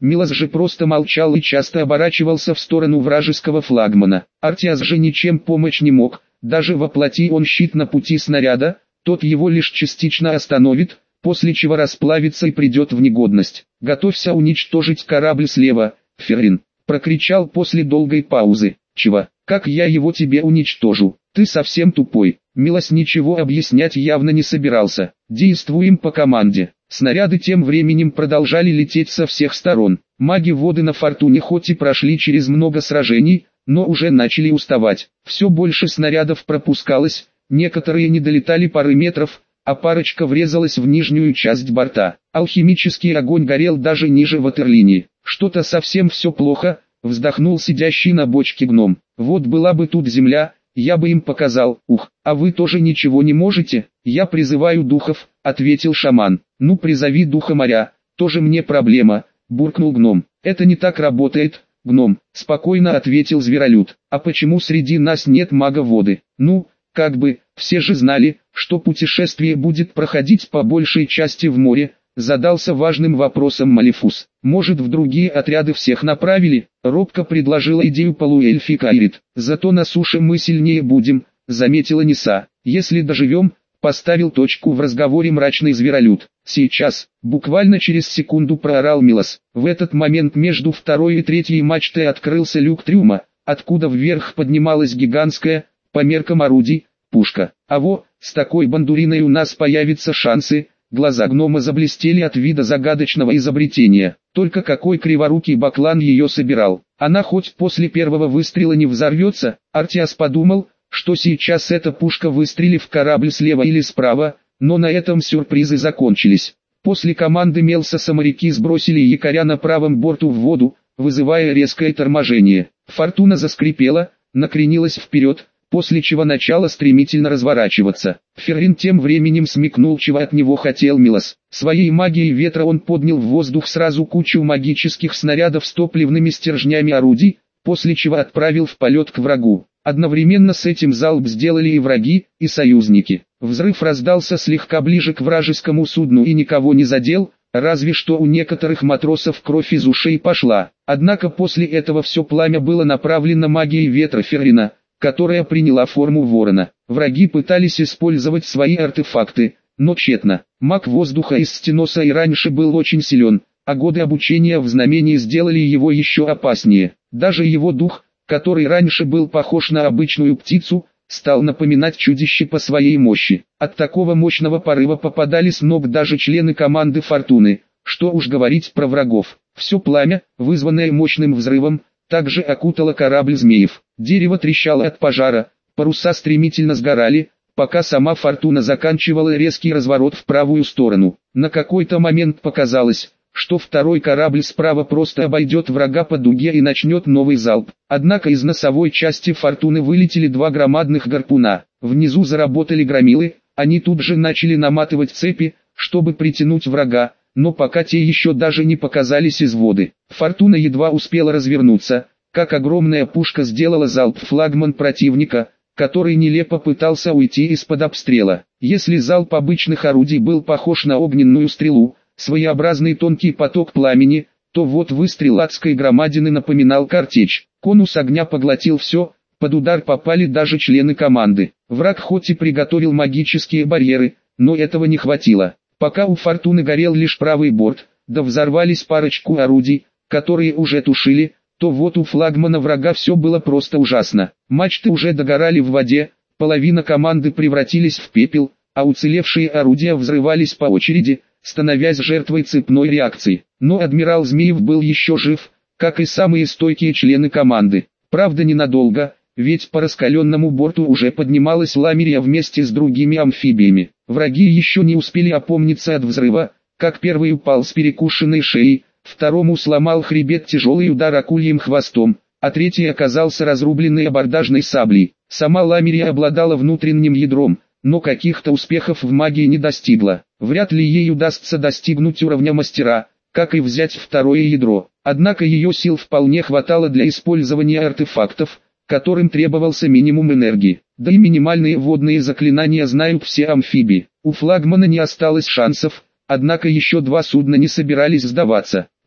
Милос же просто молчал и часто оборачивался в сторону вражеского флагмана. Артиас же ничем помочь не мог, даже воплоти он щит на пути снаряда, тот его лишь частично остановит, после чего расплавится и придет в негодность. «Готовься уничтожить корабль слева, Феррин», — прокричал после долгой паузы. «Чего? Как я его тебе уничтожу? Ты совсем тупой». Милос ничего объяснять явно не собирался. «Действуем по команде». Снаряды тем временем продолжали лететь со всех сторон. Маги воды на Фортуне хоть и прошли через много сражений, но уже начали уставать. Все больше снарядов пропускалось, некоторые не долетали пары метров, а парочка врезалась в нижнюю часть борта. Алхимический огонь горел даже ниже ватерлинии. «Что-то совсем все плохо», — вздохнул сидящий на бочке гном. «Вот была бы тут земля, я бы им показал». «Ух, а вы тоже ничего не можете?» «Я призываю духов», — ответил шаман. «Ну призови духа моря, тоже мне проблема», — буркнул гном. «Это не так работает, гном», — спокойно ответил зверолюд. «А почему среди нас нет мага воды?» «Ну, как бы, все же знали, что путешествие будет проходить по большей части в море», — задался важным вопросом Малифус. «Может, в другие отряды всех направили?» — робко предложила идею полуэльфик Айрит. «Зато на суше мы сильнее будем», — заметила Ниса. «Если доживем», — поставил точку в разговоре мрачный зверолюд. «Сейчас», — буквально через секунду проорал Милос. В этот момент между второй и третьей мачтой открылся люк трюма, откуда вверх поднималась гигантская, по меркам орудий, пушка. «А во, с такой бандуриной у нас появятся шансы». Глаза гнома заблестели от вида загадочного изобретения. Только какой криворукий баклан ее собирал. Она хоть после первого выстрела не взорвется? Артиас подумал, что сейчас эта пушка выстрелит в корабль слева или справа, но на этом сюрпризы закончились. После команды Мелсоса моряки сбросили якоря на правом борту в воду, вызывая резкое торможение. Фортуна заскрипела, накренилась вперед, после чего начала стремительно разворачиваться. Феррин тем временем смекнул, чего от него хотел Милос. Своей магией ветра он поднял в воздух сразу кучу магических снарядов с топливными стержнями орудий, после чего отправил в полет к врагу. Одновременно с этим залп сделали и враги, и союзники. Взрыв раздался слегка ближе к вражескому судну и никого не задел, разве что у некоторых матросов кровь из ушей пошла. Однако после этого все пламя было направлено магией ветра Феррина, которая приняла форму ворона. Враги пытались использовать свои артефакты, но тщетно. Маг воздуха из Стеноса и раньше был очень силен, а годы обучения в знамении сделали его еще опаснее. Даже его дух, который раньше был похож на обычную птицу, стал напоминать чудище по своей мощи. От такого мощного порыва попадали с ног даже члены команды Фортуны, что уж говорить про врагов. Все пламя, вызванное мощным взрывом, также окутало корабль змеев. Дерево трещало от пожара, паруса стремительно сгорали, пока сама Фортуна заканчивала резкий разворот в правую сторону. На какой-то момент показалось, что второй корабль справа просто обойдет врага по дуге и начнет новый залп. Однако из носовой части Фортуны вылетели два громадных гарпуна. Внизу заработали громилы, они тут же начали наматывать цепи, чтобы притянуть врага, но пока те еще даже не показались из воды. Фортуна едва успела развернуться, как огромная пушка сделала залп в флагман противника, который нелепо пытался уйти из-под обстрела. Если залп обычных орудий был похож на огненную стрелу, своеобразный тонкий поток пламени, то вот выстрел адской громадины напоминал картечь. Конус огня поглотил все, под удар попали даже члены команды. Враг хоть и приготовил магические барьеры, но этого не хватило. Пока у Фортуны горел лишь правый борт, да взорвались парочку орудий, которые уже тушили, то вот у флагмана врага все было просто ужасно. Мачты уже догорали в воде, половина команды превратились в пепел, а уцелевшие орудия взрывались по очереди, становясь жертвой цепной реакции. Но адмирал Змеев был еще жив, как и самые стойкие члены команды. Правда ненадолго, ведь по раскаленному борту уже поднималась Ламерия вместе с другими амфибиями. Враги еще не успели опомниться от взрыва, как первый упал с перекушенной шеей, второму сломал хребет тяжелый удар акульим хвостом, а третий оказался разрубленный абордажной саблей. Сама Ламерия обладала внутренним ядром, но каких-то успехов в магии не достигла. Вряд ли ей удастся достигнуть уровня мастера, как и взять второе ядро. Однако ее сил вполне хватало для использования артефактов, которым требовался минимум энергии. Да и минимальные водные заклинания знают все амфибии. У флагмана не осталось шансов, однако еще два судна не собирались сдаваться.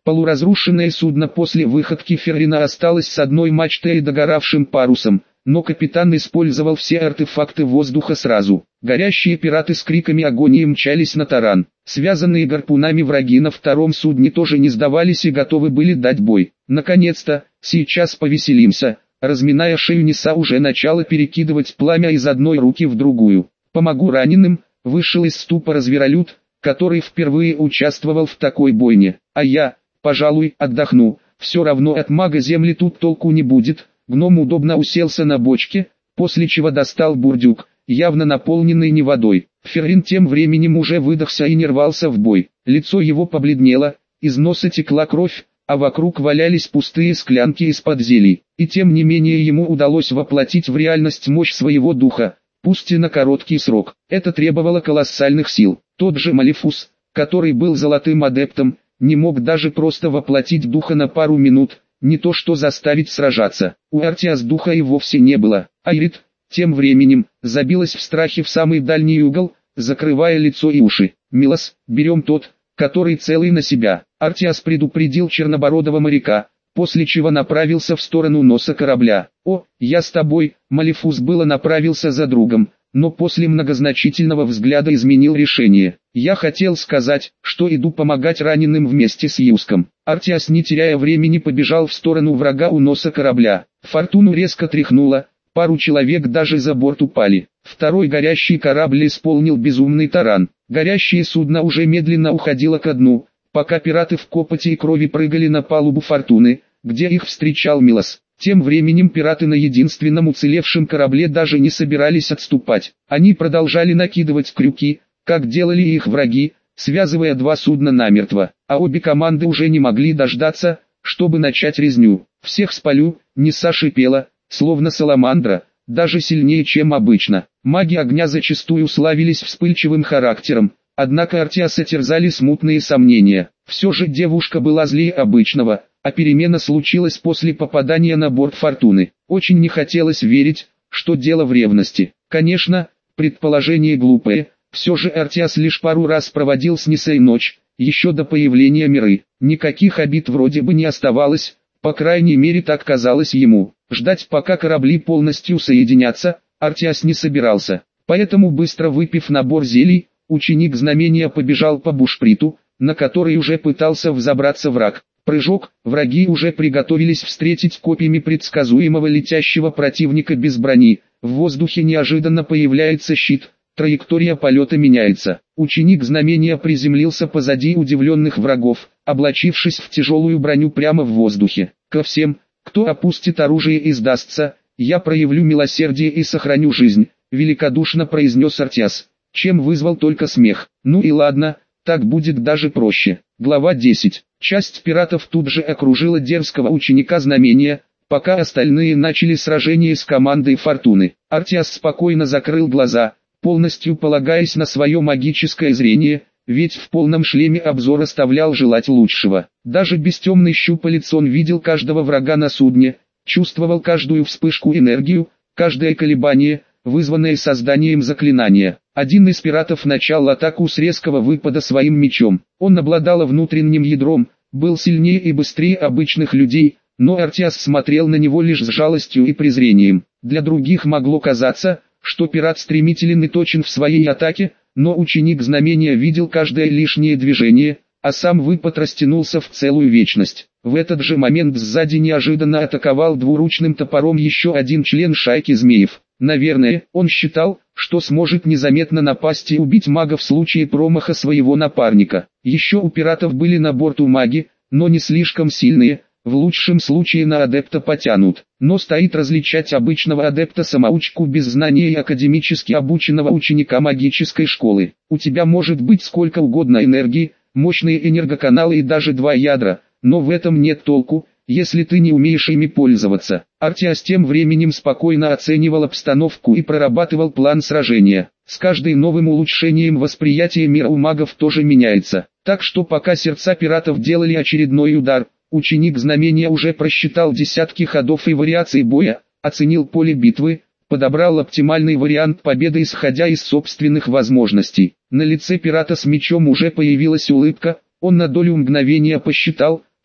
Полуразрушенное судно после выходки Феррина осталось с одной мачтой и догоравшим парусом, но капитан использовал все артефакты воздуха сразу. Горящие пираты с криками агонии мчались на таран. Связанные гарпунами враги на втором судне тоже не сдавались и готовы были дать бой. Наконец-то, сейчас повеселимся. Разминая шею Ниса уже начала перекидывать пламя из одной руки в другую. «Помогу раненым», вышел из ступора зверолюд, который впервые участвовал в такой бойне. «А я, пожалуй, отдохну, все равно от мага земли тут толку не будет». Гном удобно уселся на бочке, после чего достал бурдюк, явно наполненный не водой. Феррин тем временем уже выдохся и не рвался в бой. Лицо его побледнело, из носа текла кровь, а вокруг валялись пустые склянки из-под зелий. И тем не менее ему удалось воплотить в реальность мощь своего духа, пусть и на короткий срок. Это требовало колоссальных сил. Тот же Малефус, который был золотым адептом, не мог даже просто воплотить духа на пару минут, не то что заставить сражаться. У Артиас духа и вовсе не было. Айрит, тем временем, забилась в страхе в самый дальний угол, закрывая лицо и уши. «Милос, берем тот, который целый на себя». Артиас предупредил чернобородого моряка, после чего направился в сторону носа корабля. «О, я с тобой», Малефус было направился за другом, но после многозначительного взгляда изменил решение. «Я хотел сказать, что иду помогать раненым вместе с Юском». Артиас, не теряя времени, побежал в сторону врага у носа корабля. Фортуну резко тряхнуло, пару человек даже за борт упали. Второй горящий корабль исполнил безумный таран. Горящее судно уже медленно уходило ко дну, пока пираты в копоти и крови прыгали на палубу Фортуны, где их встречал Милос. Тем временем пираты на единственном уцелевшем корабле даже не собирались отступать. Они продолжали накидывать крюки, как делали их враги, связывая два судна намертво, а обе команды уже не могли дождаться, чтобы начать резню. «Всех спалю», Ниса шипела, словно саламандра, даже сильнее, чем обычно. Маги огня зачастую славились вспыльчивым характером, однако Артиаса терзали смутные сомнения. Все же девушка была злее обычного, а перемена случилась после попадания на борт Фортуны. Очень не хотелось верить, что дело в ревности. Конечно, предположение глупое, все же Артиас лишь пару раз проводил с Нисой ночь, еще до появления Миры. Никаких обид вроде бы не оставалось, по крайней мере так казалось ему. Ждать, пока корабли полностью соединятся, Артиас не собирался. Поэтому, быстро выпив набор зелий, ученик знамения побежал по бушприту, на который уже пытался взобраться враг. Прыжок, враги уже приготовились встретить копьями предсказуемого летящего противника без брони. В воздухе неожиданно появляется щит, траектория полета меняется. Ученик знамения приземлился позади удивленных врагов, облачившись в тяжелую броню прямо в воздухе. «Ко всем, кто опустит оружие и сдастся, я проявлю милосердие и сохраню жизнь», великодушно произнес Артиас, чем вызвал только смех. «Ну и ладно, так будет даже проще». Глава 10. Часть пиратов тут же окружила дерзкого ученика знамения, пока остальные начали сражение с командой Фортуны. Артиас спокойно закрыл глаза, полностью полагаясь на свое магическое зрение, ведь в полном шлеме обзор оставлял желать лучшего. Даже без темной щупалец он видел каждого врага на судне, чувствовал каждую вспышку энергию, каждое колебание, вызванное созданием заклинания. Один из пиратов начал атаку с резкого выпада своим мечом. Он обладал внутренним ядром, был сильнее и быстрее обычных людей, но Артиас смотрел на него лишь с жалостью и презрением. Для других могло казаться, что пират стремителен и точен в своей атаке, но ученик знамения видел каждое лишнее движение, а сам выпад растянулся в целую вечность. В этот же момент сзади неожиданно атаковал двуручным топором еще один член шайки змеев. Наверное, он считал, что сможет незаметно напасть и убить мага в случае промаха своего напарника. Еще у пиратов были на борту маги, но не слишком сильные, в лучшем случае на адепта потянут. Но стоит различать обычного адепта-самоучку без знания и академически обученного ученика магической школы. У тебя может быть сколько угодно энергии, мощные энергоканалы и даже два ядра, но в этом нет толку, если ты не умеешь ими пользоваться. Артиас тем временем спокойно оценивал обстановку и прорабатывал план сражения. С каждым новым улучшением восприятие мира у магов тоже меняется. Так что пока сердца пиратов делали очередной удар, ученик знамения уже просчитал десятки ходов и вариаций боя, оценил поле битвы, подобрал оптимальный вариант победы исходя из собственных возможностей. На лице пирата с мечом уже появилась улыбка, он на долю мгновения посчитал,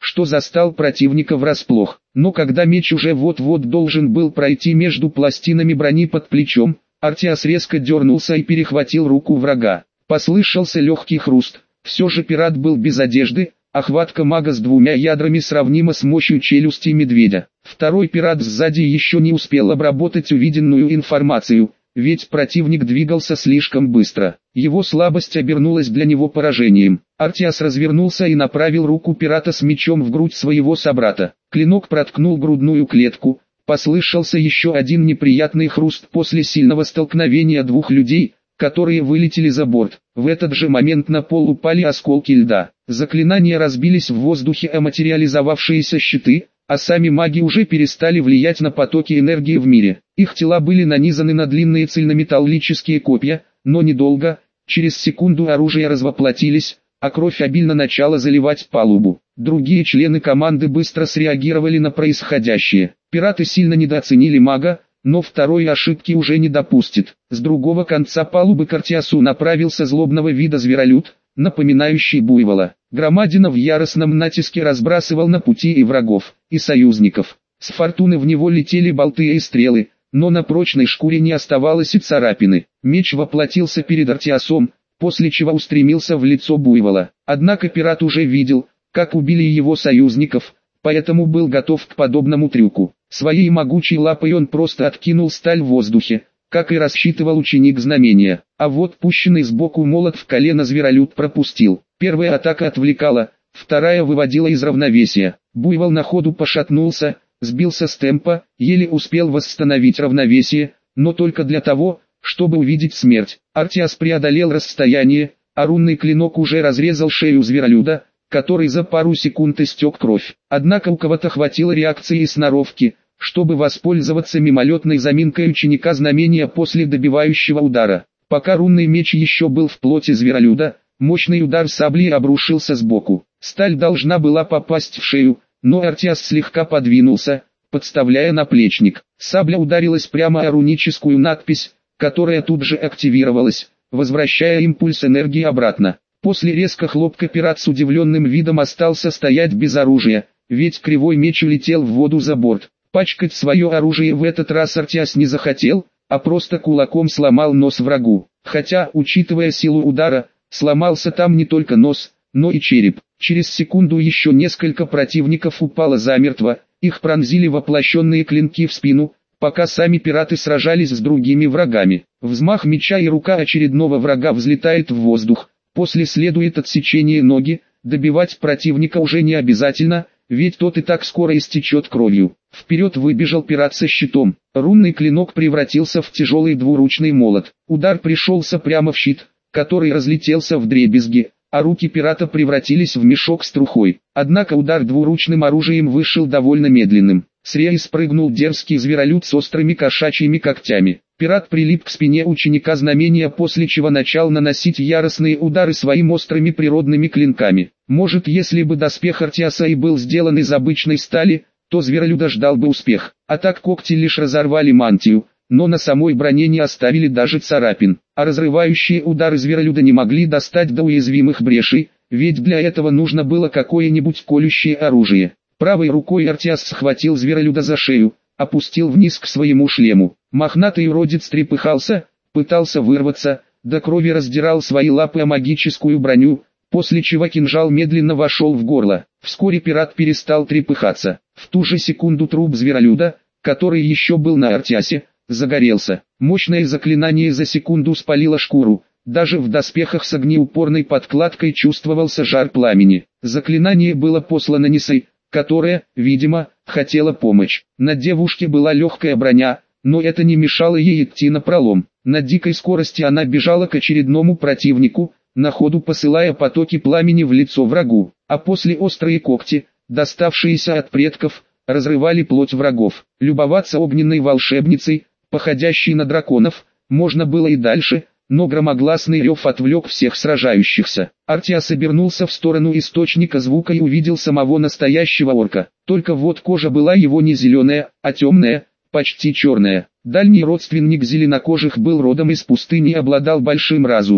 что застал противника врасплох. Но когда меч уже вот-вот должен был пройти между пластинами брони под плечом, Артиас резко дернулся и перехватил руку врага. Послышался легкий хруст. Все же пират был без одежды, а хватка мага с двумя ядрами сравнима с мощью челюсти медведя. Второй пират сзади еще не успел обработать увиденную информацию, ведь противник двигался слишком быстро. Его слабость обернулась для него поражением. Артиас развернулся и направил руку пирата с мечом в грудь своего собрата. Клинок проткнул грудную клетку. Послышался еще один неприятный хруст после сильного столкновения двух людей, которые вылетели за борт. В этот же момент на пол упали осколки льда. Заклинания разбились в воздухе о материализовавшиеся щиты, а сами маги уже перестали влиять на потоки энергии в мире. Их тела были нанизаны на длинные цельнометаллические копья, но недолго, через секунду оружия развоплотились, а кровь обильно начала заливать палубу. Другие члены команды быстро среагировали на происходящее. Пираты сильно недооценили мага, но второй ошибки уже не допустит. С другого конца палубы к Артиасу направился злобного вида зверолюд, напоминающий буйвола. Громадина в яростном натиске разбрасывал на пути и врагов, и союзников. С фортуны в него летели болты и стрелы, но на прочной шкуре не оставалось и царапины. Меч воплотился перед Артиасом, после чего устремился в лицо буйвола. Однако пират уже видел, как убили его союзников, поэтому был готов к подобному трюку. Своей могучей лапой он просто откинул сталь в воздухе, как и рассчитывал ученик знамения. А вот пущенный сбоку молот в колено зверолюд пропустил. Первая атака отвлекала, вторая выводила из равновесия. Буйвол на ходу пошатнулся, сбился с темпа, еле успел восстановить равновесие, но только для того, чтобы увидеть смерть. Артиас преодолел расстояние, а рунный клинок уже разрезал шею зверолюда, который за пару секунд истек кровь. Однако у кого-то хватило реакции и сноровки, чтобы воспользоваться мимолетной заминкой ученика знамения после добивающего удара. Пока рунный меч еще был в плоти зверолюда, мощный удар сабли обрушился сбоку. Сталь должна была попасть в шею, но Артиас слегка подвинулся, подставляя наплечник. Сабля ударилась прямо о руническую надпись, которая тут же активировалась, возвращая импульс энергии обратно. После резко хлопка пират с удивленным видом остался стоять без оружия, ведь кривой меч улетел в воду за борт. Пачкать свое оружие в этот раз Артиас не захотел, а просто кулаком сломал нос врагу. Хотя, учитывая силу удара, сломался там не только нос, но и череп. Через секунду еще несколько противников упало замертво, их пронзили воплощенные клинки в спину, пока сами пираты сражались с другими врагами. Взмах меча и рука очередного врага взлетает в воздух, после следует отсечение ноги, добивать противника уже не обязательно, ведь тот и так скоро истечет кровью. Вперед выбежал пират со щитом. Рунный клинок превратился в тяжелый двуручный молот. Удар пришелся прямо в щит, который разлетелся вдребезги, а руки пирата превратились в мешок с трухой. Однако удар двуручным оружием вышел довольно медленным. С реи спрыгнул дерзкий зверолюд с острыми кошачьими когтями. Пират прилип к спине ученика знамения, после чего начал наносить яростные удары своими острыми природными клинками. Может, если бы доспех Артиаса и был сделан из обычной стали, то зверолюда ждал бы успех. А так когти лишь разорвали мантию, но на самой броне не оставили даже царапин. А разрывающие удары зверолюда не могли достать до уязвимых брешей, ведь для этого нужно было какое-нибудь колющее оружие. Правой рукой Артиас схватил зверолюда за шею, опустил вниз к своему шлему. Мохнатый уродец трепыхался, пытался вырваться, до крови раздирал свои лапы о магическую броню, после чего кинжал медленно вошел в горло. Вскоре пират перестал трепыхаться. В ту же секунду труп зверолюда, который еще был на Артиасе, загорелся. Мощное заклинание за секунду спалило шкуру. Даже в доспехах с огнеупорной подкладкой чувствовался жар пламени. Заклинание было послано Нисой, которая, видимо, хотела помочь. На девушке была легкая броня, но это не мешало ей идти напролом. На дикой скорости она бежала к очередному противнику, на ходу посылая потоки пламени в лицо врагу, а после острые когти, доставшиеся от предков, разрывали плоть врагов. Любоваться огненной волшебницей, походящей на драконов, можно было и дальше, но громогласный рев отвлек всех сражающихся. Артиас обернулся в сторону источника звука и увидел самого настоящего орка. Только вот кожа была его не зеленая, а темная, почти черная. Дальний родственник зеленокожих был родом из пустыни и обладал большим разумом.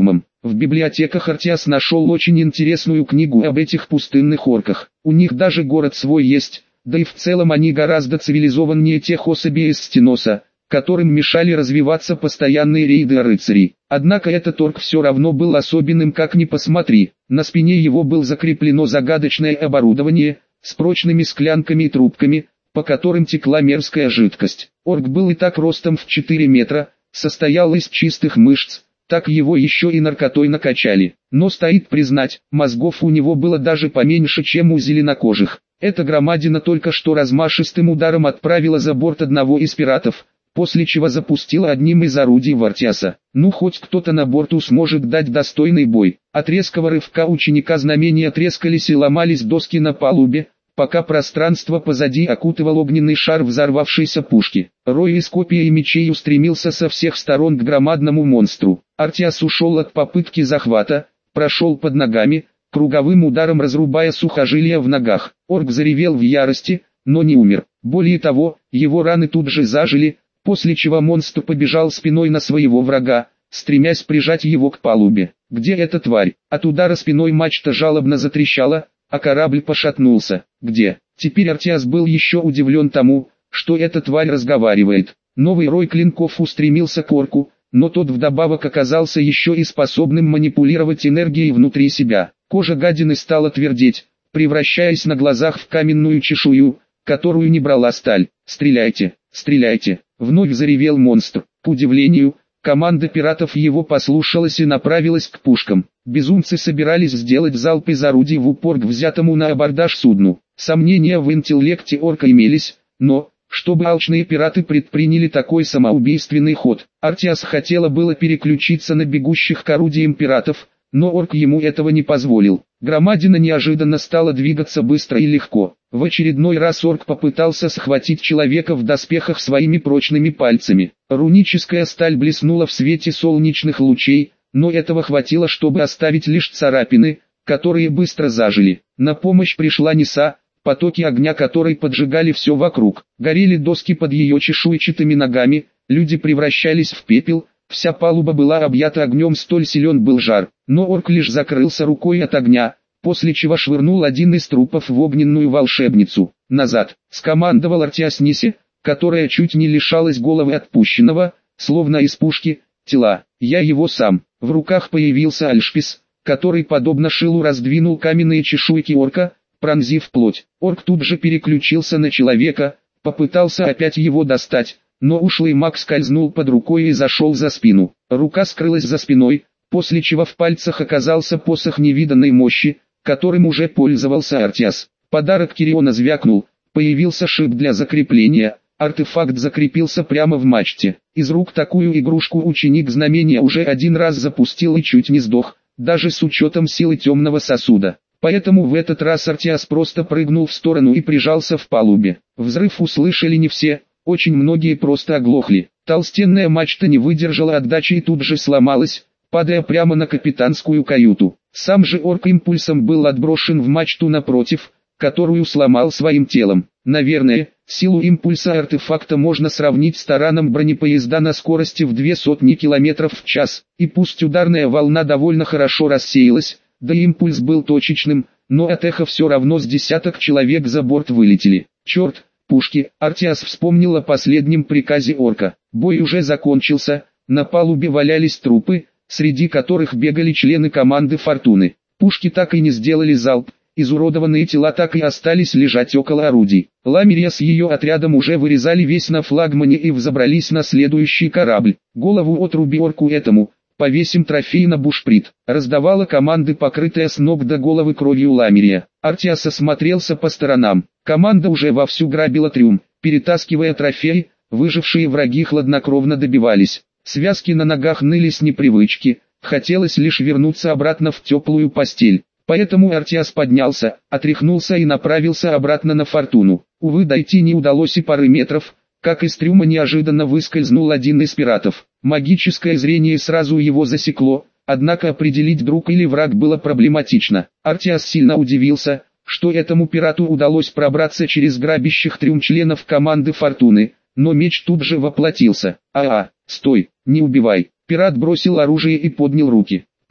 В библиотеках Артиас нашел очень интересную книгу об этих пустынных орках. У них даже город свой есть, да и в целом они гораздо цивилизованнее тех особей из Стеноса, которым мешали развиваться постоянные рейды рыцарей. Однако этот орк все равно был особенным, как ни посмотри. На спине его было закреплено загадочное оборудование, с прочными склянками и трубками, по которым текла мерзкая жидкость. Орк был и так ростом в 4 метра, состоял из чистых мышц, так его еще и наркотой накачали. Но стоит признать, мозгов у него было даже поменьше, чем у зеленокожих. Эта громадина только что размашистым ударом отправила за борт одного из пиратов, после чего запустила одним из орудий в Артиаса. Ну хоть кто-то на борту сможет дать достойный бой. От резкого рывка ученика знамения трескались и ломались доски на палубе, пока пространство позади окутывал огненный шар взорвавшейся пушки. Рой из копий и мечей устремился со всех сторон к громадному монстру. Артиас ушел от попытки захвата, прошел под ногами, круговым ударом разрубая сухожилия в ногах. Орк заревел в ярости, но не умер. Более того, его раны тут же зажили, после чего монстр побежал спиной на своего врага, стремясь прижать его к палубе. Где эта тварь? От удара спиной мачта жалобно затрещала, а корабль пошатнулся. Где? Теперь Артиас был еще удивлен тому, что эта тварь разговаривает. Новый рой клинков устремился к орку, но тот вдобавок оказался еще и способным манипулировать энергией внутри себя. Кожа гадины стала твердеть, превращаясь на глазах в каменную чешую, которую не брала сталь. «Стреляйте! Стреляйте!» — вновь заревел монстр. К удивлению, команда пиратов его послушалась и направилась к пушкам. Безумцы собирались сделать залп из орудий в упор к взятому на абордаж судну. Сомнения в интеллекте орка имелись, но, чтобы алчные пираты предприняли такой самоубийственный ход, Артиас хотела было переключиться на бегущих к орудиям пиратов, но орк ему этого не позволил. Громадина неожиданно стала двигаться быстро и легко. В очередной раз орк попытался схватить человека в доспехах своими прочными пальцами. Руническая сталь блеснула в свете солнечных лучей, но этого хватило, чтобы оставить лишь царапины, которые быстро зажили. На помощь пришла Ниса, потоки огня которой поджигали все вокруг. Горели доски под ее чешуйчатыми ногами, люди превращались в пепел, вся палуба была объята огнем, столь силен был жар. Но орк лишь закрылся рукой от огня, после чего швырнул один из трупов в огненную волшебницу. «Назад!» — скомандовал Артиас Нисе, которая чуть не лишалась головы отпущенного, словно из пушки, тела. «Я его сам». В руках появился Альшпис, который подобно шилу раздвинул каменные чешуйки орка, пронзив плоть. Орк тут же переключился на человека, попытался опять его достать, но ушлый маг скользнул под рукой и зашел за спину. Рука скрылась за спиной, после чего в пальцах оказался посох невиданной мощи, которым уже пользовался Артиас. Подарок Кириона звякнул, появился шип для закрепления, артефакт закрепился прямо в мачте. Из рук такую игрушку ученик знамения уже один раз запустил и чуть не сдох, даже с учетом силы темного сосуда. Поэтому в этот раз Артиас просто прыгнул в сторону и прижался в палубе. Взрыв услышали не все, очень многие просто оглохли. Толстенная мачта не выдержала отдачи и тут же сломалась, падая прямо на капитанскую каюту. Сам же орк импульсом был отброшен в мачту напротив, которую сломал своим телом. Наверное, силу импульса артефакта можно сравнить с тараном бронепоезда на скорости в 200 км в час. И пусть ударная волна довольно хорошо рассеялась, да и импульс был точечным, но от эха все равно с десяток человек за борт вылетели. Черт, пушки! Артиас вспомнил о последнем приказе орка. Бой уже закончился, на палубе валялись трупы, среди которых бегали члены команды Фортуны. Пушки так и не сделали залп, изуродованные тела так и остались лежать около орудий. Ламирия с ее отрядом уже вырезали весь на флагмане и взобрались на следующий корабль. Голову отруби орку этому, повесим трофей на бушприт. Раздавала команды, покрытая с ног до головы кровью Ламирия. Артиас осмотрелся по сторонам. Команда уже вовсю грабила трюм, перетаскивая трофеи, выжившие враги хладнокровно добивались. Связки на ногах ныли с непривычки, хотелось лишь вернуться обратно в теплую постель. Поэтому Артиас поднялся, отряхнулся и направился обратно на Фортуну. Увы, дойти не удалось и пары метров, как из трюма неожиданно выскользнул один из пиратов. Магическое зрение сразу его засекло, однако определить, друг или враг, было проблематично. Артиас сильно удивился, что этому пирату удалось пробраться через грабящих трюм членов команды Фортуны, но меч тут же воплотился. Стой, не убивай. Пират бросил оружие и поднял руки.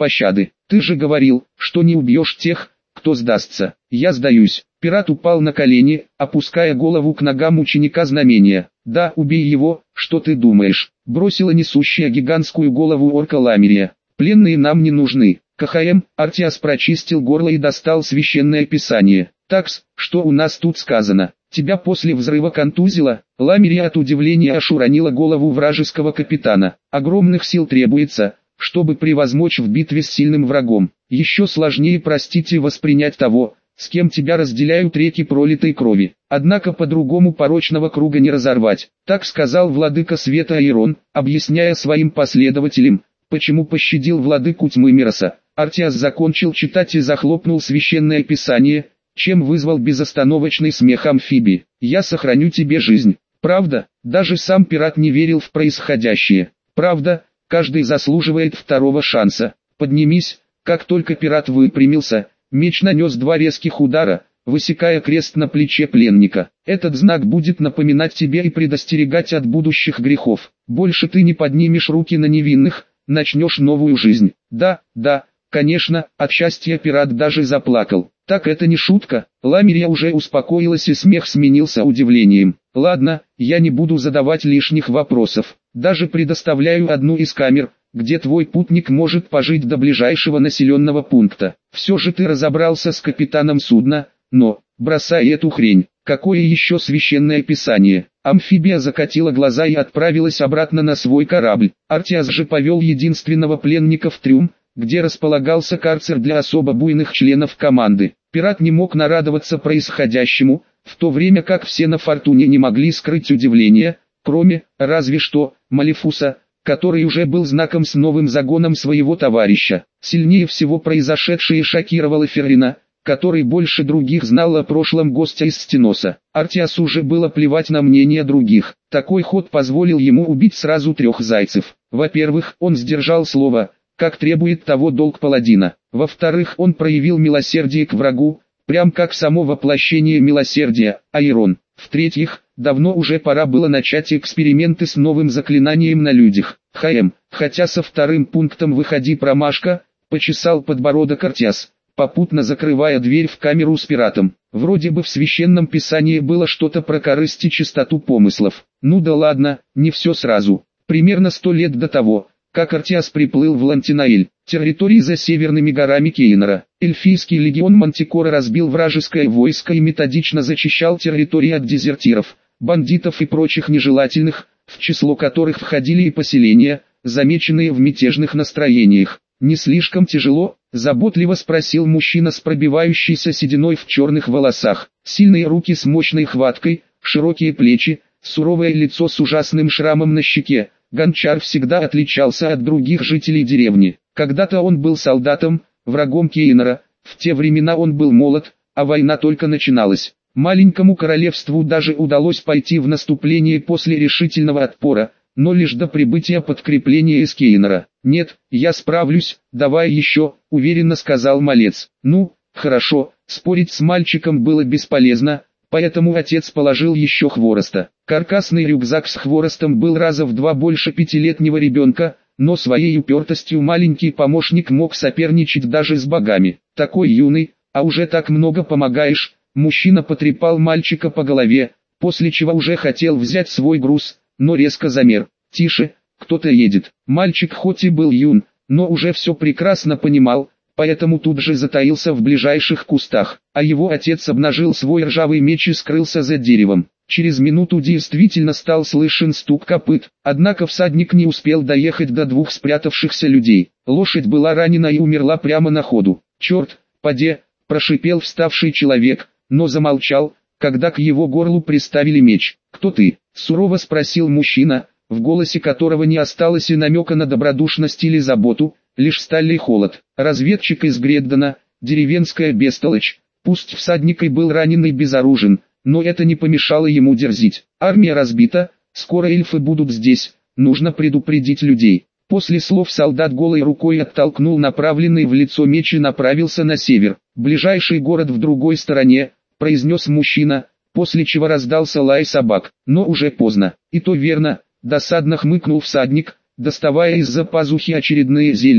пощады. Ты же говорил, что не убьешь тех, кто сдастся. Я сдаюсь. Пират упал на колени, опуская голову к ногам ученика знамения. Да, убей его, что ты думаешь? Бросила несущая гигантскую голову орка Ламирия. Пленные нам не нужны. КХМ, Артиас прочистил горло и достал священное писание. Такс, что у нас тут сказано? Тебя после взрыва контузило? Ламирия от удивления аж уронила голову вражеского капитана. Огромных сил требуется, чтобы превозмочь в битве с сильным врагом. Еще сложнее, простите, воспринять того, с кем тебя разделяют реки пролитой крови. Однако по-другому порочного круга не разорвать. Так сказал владыка света Аирон, объясняя своим последователям, почему пощадил владыку тьмы Мироса. Артиас закончил читать и захлопнул священное писание, чем вызвал безостановочный смех амфибии. «Я сохраню тебе жизнь». Правда, даже сам пират не верил в происходящее. Правда, каждый заслуживает второго шанса. Поднимись. Как только пират выпрямился, меч нанес 2 резких удара, высекая крест на плече пленника. Этот знак будет напоминать тебе и предостерегать от будущих грехов. Больше ты не поднимешь руки на невинных, начнешь новую жизнь. Да, конечно, от счастья пират даже заплакал. Так это не шутка. Ламирия уже успокоилась и смех сменился удивлением. Ладно, я не буду задавать лишних вопросов. Даже предоставляю одну из камер, где твой путник может пожить до ближайшего населенного пункта. Все же ты разобрался с капитаном судна, но, бросай эту хрень. Какое еще священное писание? Амфибия закатила глаза и отправилась обратно на свой корабль. Артиас же повел единственного пленника в трюм, где располагался карцер для особо буйных членов команды. Пират не мог нарадоваться происходящему, в то время как все на Фортуне не могли скрыть удивление, кроме, разве что, Малефуса, который уже был знаком с новым загоном своего товарища. Сильнее всего произошедшее шокировало Феррина, который больше других знал о прошлом гостя из Стеноса. Артиасу уже было плевать на мнение других. Такой ход позволил ему убить сразу 3 зайцев. Во-первых, он сдержал слово, как требует того долг паладина. Во-вторых, он проявил милосердие к врагу, прям как само воплощение милосердия, Аирон. В-третьих, давно уже пора было начать эксперименты с новым заклинанием на людях. Хотя со 2-м пунктом «выходи, промашка», почесал подбородок Артиас, попутно закрывая дверь в камеру с пиратом. Вроде бы в священном писании было что-то про корысть и чистоту помыслов. Ну да ладно, не все сразу. Примерно 100 лет до того, как Артиас приплыл в Лантинаэль, территории за северными горами Кейнора, эльфийский легион Мантикора разбил вражеское войско и методично зачищал территории от дезертиров, бандитов и прочих нежелательных, в число которых входили и поселения, замеченные в мятежных настроениях. «Не слишком тяжело?» – заботливо спросил мужчина с пробивающейся сединой в черных волосах. Сильные руки с мощной хваткой, широкие плечи, суровое лицо с ужасным шрамом на щеке. Гончар всегда отличался от других жителей деревни. Когда-то он был солдатом, врагом Кейнора, в те времена он был молод, а война только начиналась. Маленькому королевству даже удалось пойти в наступление после решительного отпора, но лишь до прибытия подкрепления из Кейнора. «Нет, я справлюсь, давай еще», — уверенно сказал малец. «Ну, хорошо», спорить с мальчиком было бесполезно, поэтому отец положил еще хвороста. Каркасный рюкзак с хворостом был раза в 2 больше 5-летнего ребенка, но своей упертостью маленький помощник мог соперничать даже с богами. «Такой юный, а уже так много помогаешь», мужчина потрепал мальчика по голове, после чего уже хотел взять свой груз, но резко замер. «Тише, кто-то едет». Мальчик хоть и был юн, но уже все прекрасно понимал, поэтому тут же затаился в ближайших кустах, а его отец обнажил свой ржавый меч и скрылся за деревом. Через минуту действительно стал слышен стук копыт, однако всадник не успел доехать до 2 спрятавшихся людей. Лошадь была ранена и умерла прямо на ходу. «Черт, поди!» – прошипел вставший человек, но замолчал, когда к его горлу приставили меч. «Кто ты?» – сурово спросил мужчина, в голосе которого не осталось и намека на добродушность или заботу, лишь сталь и холод. «Разведчик из Греддона, деревенская бестолочь». Пусть всадник и был ранен и безоружен, но это не помешало ему дерзить. «Армия разбита, скоро эльфы будут здесь, нужно предупредить людей». После слов солдат голой рукой оттолкнул направленный в лицо меч и направился на север. «Ближайший город в другой стороне», — произнес мужчина, после чего раздался лай собак. Но уже поздно. «И то верно», — досадно хмыкнул всадник, доставая из-за пазухи очередные зелья,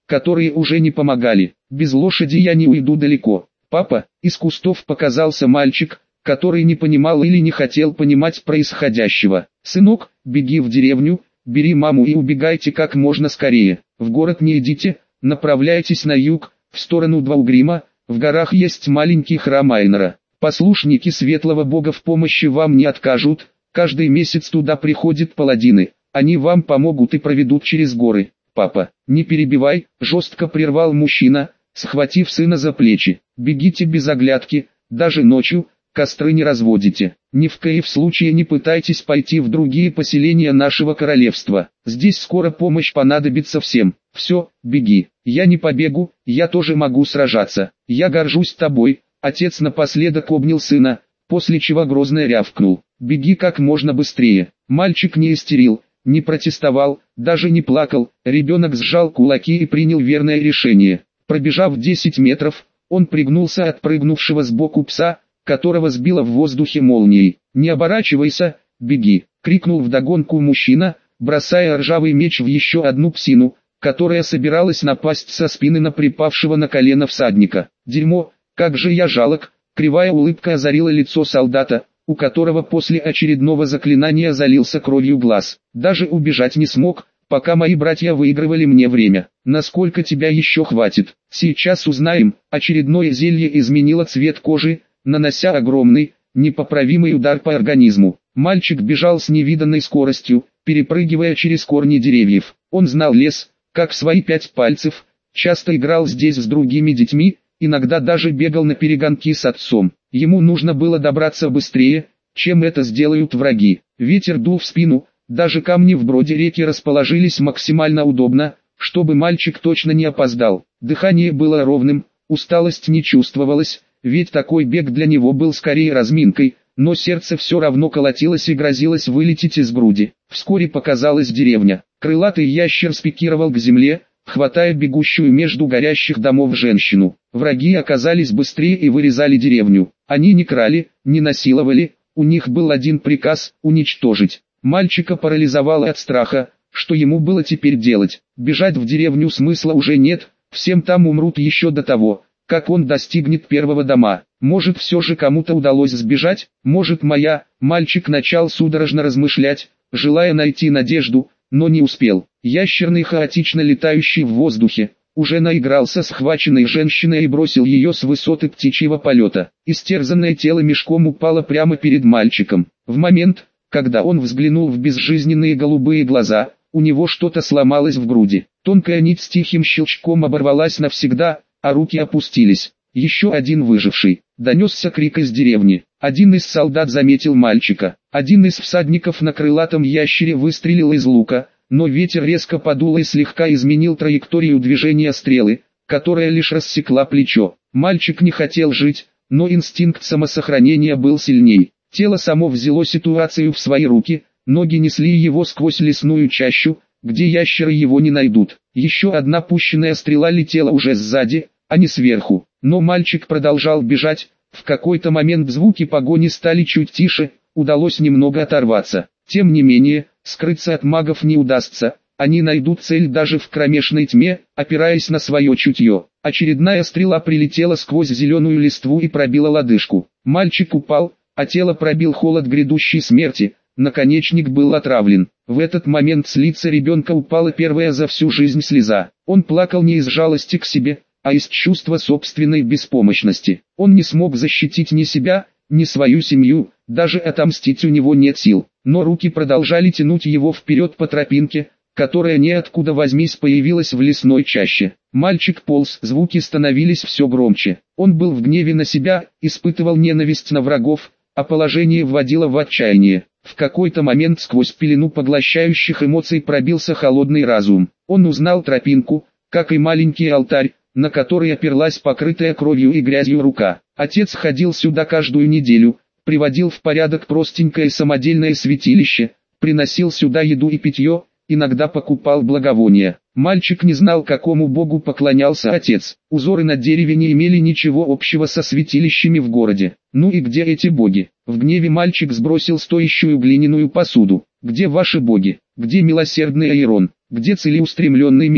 которые уже не помогали. Без лошади я не уйду далеко. Папа, из кустов показался мальчик, который не понимал или не хотел понимать происходящего. Сынок, беги в деревню, бери маму и убегайте как можно скорее. В город не идите, направляйтесь на юг, в сторону Дваугрима, в горах есть маленький храм Айнера. Послушники Светлого Бога в помощи вам не откажут, каждый месяц туда приходят паладины, они вам помогут и проведут через горы. Папа, не перебивай, жестко прервал мужчина, схватив сына за плечи. Бегите без оглядки, даже ночью, костры не разводите. Ни в коем случае не пытайтесь пойти в другие поселения нашего королевства. Здесь скоро помощь понадобится всем. Все, беги. Я не побегу, я тоже могу сражаться. Я горжусь тобой. Отец напоследок обнял сына, после чего грозно рявкнул. Беги как можно быстрее. Мальчик не истерил, не протестовал, даже не плакал. Ребенок сжал кулаки и принял верное решение. Пробежав 10 метров, он пригнулся от прыгнувшего сбоку пса, которого сбило в воздухе молнией. «Не оборачивайся, беги!» — крикнул вдогонку мужчина, бросая ржавый меч в еще одну псину, которая собиралась напасть со спины на припавшего на колено всадника. «Дерьмо, как же я жалок!» — кривая улыбка озарила лицо солдата, у которого после очередного заклинания залился кровью глаз. «Даже убежать не смог, пока мои братья выигрывали мне время. Насколько тебя еще хватит? Сейчас узнаем». Очередное зелье изменило цвет кожи, нанося огромный, непоправимый удар по организму. Мальчик бежал с невиданной скоростью, перепрыгивая через корни деревьев. Он знал лес, как свои 5 пальцев, часто играл здесь с другими детьми, иногда даже бегал на перегонки с отцом. Ему нужно было добраться быстрее, чем это сделают враги. Ветер дул в спину, даже камни в броде реки расположились максимально удобно, чтобы мальчик точно не опоздал. Дыхание было ровным, усталость не чувствовалась, ведь такой бег для него был скорее разминкой, но сердце все равно колотилось и грозилось вылететь из груди. Вскоре показалась деревня. Крылатый ящер спикировал к земле, хватая бегущую между горящих домов женщину. Враги оказались быстрее и вырезали деревню. Они не крали, не насиловали, у них был один приказ – уничтожить. Мальчика парализовало от страха, что ему было теперь делать. Бежать в деревню смысла уже нет, всем там умрут еще до того, как он достигнет первого дома. Может, все же кому-то удалось сбежать, может мальчик начал судорожно размышлять, желая найти надежду, но не успел. Ящерный, хаотично летающий в воздухе, уже наигрался с схваченной женщиной и бросил ее с высоты птичьего полета. Истерзанное тело мешком упало прямо перед мальчиком. В момент, когда он взглянул в безжизненные голубые глаза, у него что-то сломалось в груди. Тонкая нить с тихим щелчком оборвалась навсегда, а руки опустились. Еще один выживший. Донесся крик из деревни. Один из солдат заметил мальчика. Один из всадников на крылатом ящере выстрелил из лука, но ветер резко подул и слегка изменил траекторию движения стрелы, которая лишь рассекла плечо. Мальчик не хотел жить, но инстинкт самосохранения был сильней. Тело само взяло ситуацию в свои руки, ноги несли его сквозь лесную чащу, где ящеры его не найдут. Еще одна пущенная стрела летела уже сзади, а не сверху. Но мальчик продолжал бежать, в какой-то момент звуки погони стали чуть тише, удалось немного оторваться. Тем не менее, скрыться от магов не удастся, они найдут цель даже в кромешной тьме, опираясь на свое чутье. Очередная стрела прилетела сквозь зеленую листву и пробила лодыжку. Мальчик упал, а тело пробил холод грядущей смерти, наконечник был отравлен. В этот момент с лица ребенка упала первая за всю жизнь слеза. Он плакал не из жалости к себе, а из чувства собственной беспомощности. Он не смог защитить ни себя, ни свою семью, даже отомстить у него нет сил. Но руки продолжали тянуть его вперед по тропинке, которая неоткуда возьмись появилась в лесной чаще. Мальчик полз, звуки становились все громче. Он был в гневе на себя, испытывал ненависть на врагов, а положение вводило в отчаяние. В какой-то момент сквозь пелену поглощающих эмоций пробился холодный разум. Он узнал тропинку, как и маленький алтарь, на который оперлась покрытая кровью и грязью рука. Отец ходил сюда каждую неделю, приводил в порядок простенькое самодельное святилище, приносил сюда еду и питье, иногда покупал благовония. Мальчик не знал, какому богу поклонялся отец. Узоры на дереве не имели ничего общего со святилищами в городе. Ну и где эти боги? В гневе мальчик сбросил стоящую глиняную посуду. Где ваши боги? Где милосердный Аирон? Где целеустремленный Мириас?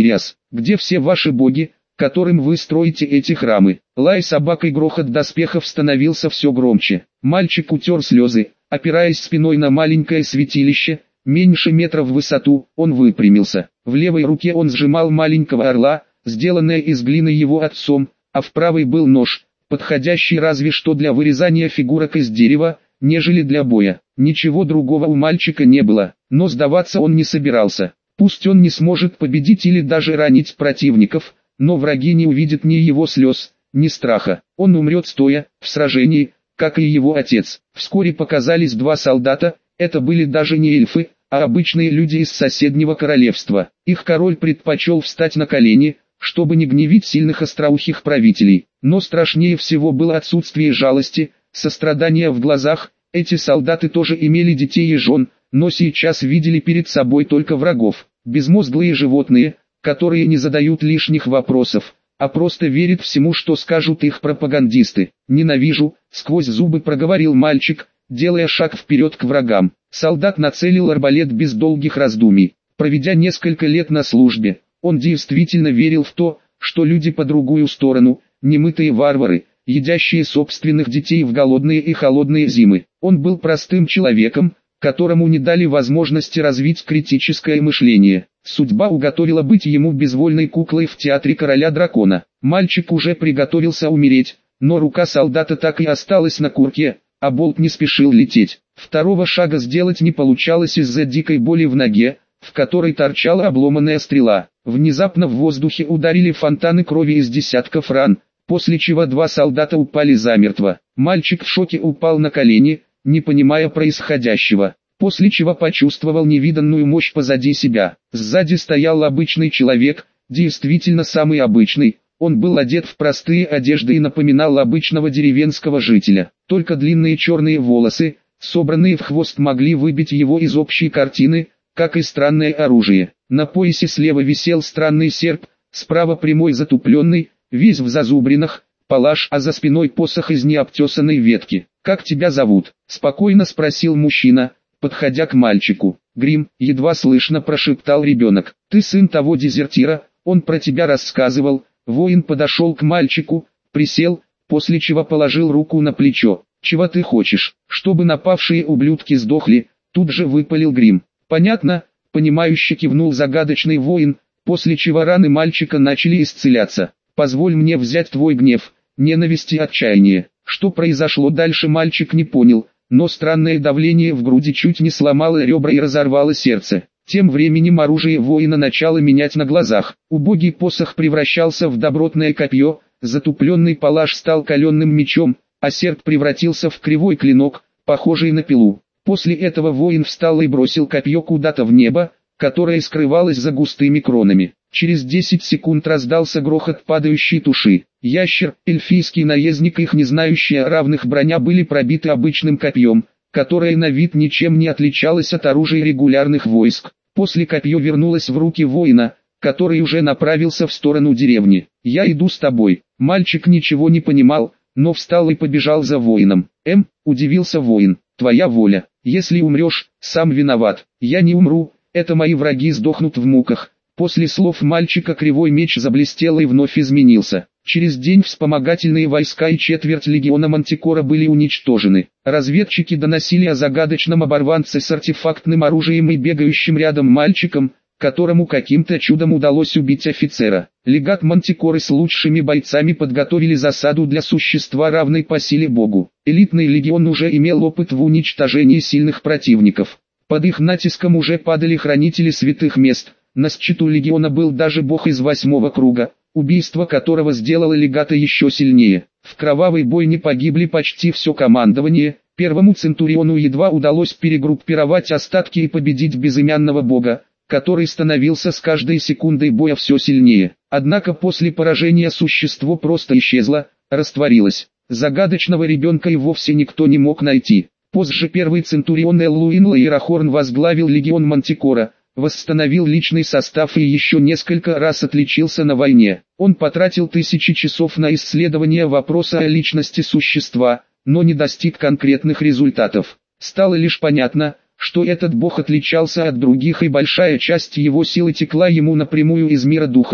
Где все ваши боги, которым вы строите эти храмы? Лай собак и грохот доспехов становился все громче. Мальчик утер слезы, опираясь спиной на маленькое святилище, меньше метра в высоту. Он выпрямился. В левой руке он сжимал маленького орла, сделанное из глины его отцом, а в правой был нож, подходящий разве что для вырезания фигурок из дерева, нежели для боя. Ничего другого у мальчика не было, но сдаваться он не собирался. Пусть он не сможет победить или даже ранить противников, но враги не увидят ни его слез, ни страха. Он умрет стоя, в сражении, как и его отец. Вскоре показались два солдата, это были даже не эльфы, а обычные люди из соседнего королевства. Их король предпочел встать на колени, чтобы не гневить сильных остроухих правителей. Но страшнее всего было отсутствие жалости, сострадания в глазах. Эти солдаты тоже имели детей и жен, но сейчас видели перед собой только врагов. Безмозглые животные, которые не задают лишних вопросов, а просто верят всему, что скажут их пропагандисты. «Ненавижу», — сквозь зубы проговорил мальчик, делая шаг вперед к врагам. Солдат нацелил арбалет без долгих раздумий. Проведя несколько лет на службе, он действительно верил в то, что люди по другую сторону, немытые варвары, едящие собственных детей в голодные и холодные зимы. Он был простым человеком, которому не дали возможности развить критическое мышление. Судьба уготовила быть ему безвольной куклой в театре короля дракона. Мальчик уже приготовился умереть, но рука солдата так и осталась на курке, а болт не спешил лететь. Второго шага сделать не получалось из-за дикой боли в ноге, в которой торчала обломанная стрела. Внезапно в воздухе ударили фонтаны крови из десятков ран, после чего два солдата упали замертво. Мальчик в шоке упал на колени, не понимая происходящего, после чего почувствовал невиданную мощь позади себя. Сзади стоял обычный человек, действительно самый обычный. Он был одет в простые одежды и напоминал обычного деревенского жителя. Только длинные черные волосы, собранные в хвост, могли выбить его из общей картины, как и странное оружие. На поясе слева висел странный серп, справа прямой затупленный, весь в зазубринах, палаш, а за спиной посох из необтесанной ветки. «Как тебя зовут?» – спокойно спросил мужчина, подходя к мальчику. «Грим», – едва слышно прошептал ребенок. «Ты сын того дезертира, он про тебя рассказывал». Воин подошел к мальчику, присел, после чего положил руку на плечо. «Чего ты хочешь, чтобы напавшие ублюдки сдохли?» Тут же выпалил Грим. «Понятно», – понимающе кивнул загадочный воин, после чего раны мальчика начали исцеляться. «Позволь мне взять твой гнев, ненависть и отчаяние». Что произошло дальше, мальчик не понял, но странное давление в груди чуть не сломало ребра и разорвало сердце. Тем временем оружие воина начало менять на глазах. Убогий посох превращался в добротное копье, затупленный палаш стал каленным мечом, а серп превратился в кривой клинок, похожий на пилу. После этого воин встал и бросил копье куда-то в небо, которое скрывалось за густыми кронами. Через 10 секунд раздался грохот падающей туши. Ящер, эльфийский наездник и их не знающая равных броня были пробиты обычным копьем, которое на вид ничем не отличалось от оружия регулярных войск. После копье вернулось в руки воина, который уже направился в сторону деревни. «Я иду с тобой». Мальчик ничего не понимал, но встал и побежал за воином. Удивился воин. «Твоя воля. Если умрешь, сам виноват. Я не умру, это мои враги сдохнут в муках». После слов мальчика кривой меч заблестел и вновь изменился. Через день вспомогательные войска и четверть легиона Мантикора были уничтожены. Разведчики доносили о загадочном оборванце с артефактным оружием и бегающим рядом мальчиком, которому каким-то чудом удалось убить офицера. Легат Мантикоры с лучшими бойцами подготовили засаду для существа, равной по силе богу. Элитный легион уже имел опыт в уничтожении сильных противников. Под их натиском уже падали хранители святых мест. На счету легиона был даже бог из 8-го круга, убийство которого сделало легата еще сильнее. В кровавой бойне погибли почти все командование. Первому центуриону едва удалось перегруппировать остатки и победить безымянного бога, который становился с каждой секундой боя все сильнее. Однако после поражения существо просто исчезло, растворилось. Загадочного ребенка и вовсе никто не мог найти. Позже первый центурион Эллуин Лаирахорн возглавил легион Мантикора, восстановил личный состав и еще несколько раз отличился на войне. Он потратил 1000 часов на исследование вопроса о личности существа, но не достиг конкретных результатов. Стало лишь понятно, что этот бог отличался от других и большая часть его силы текла ему напрямую из мира духов,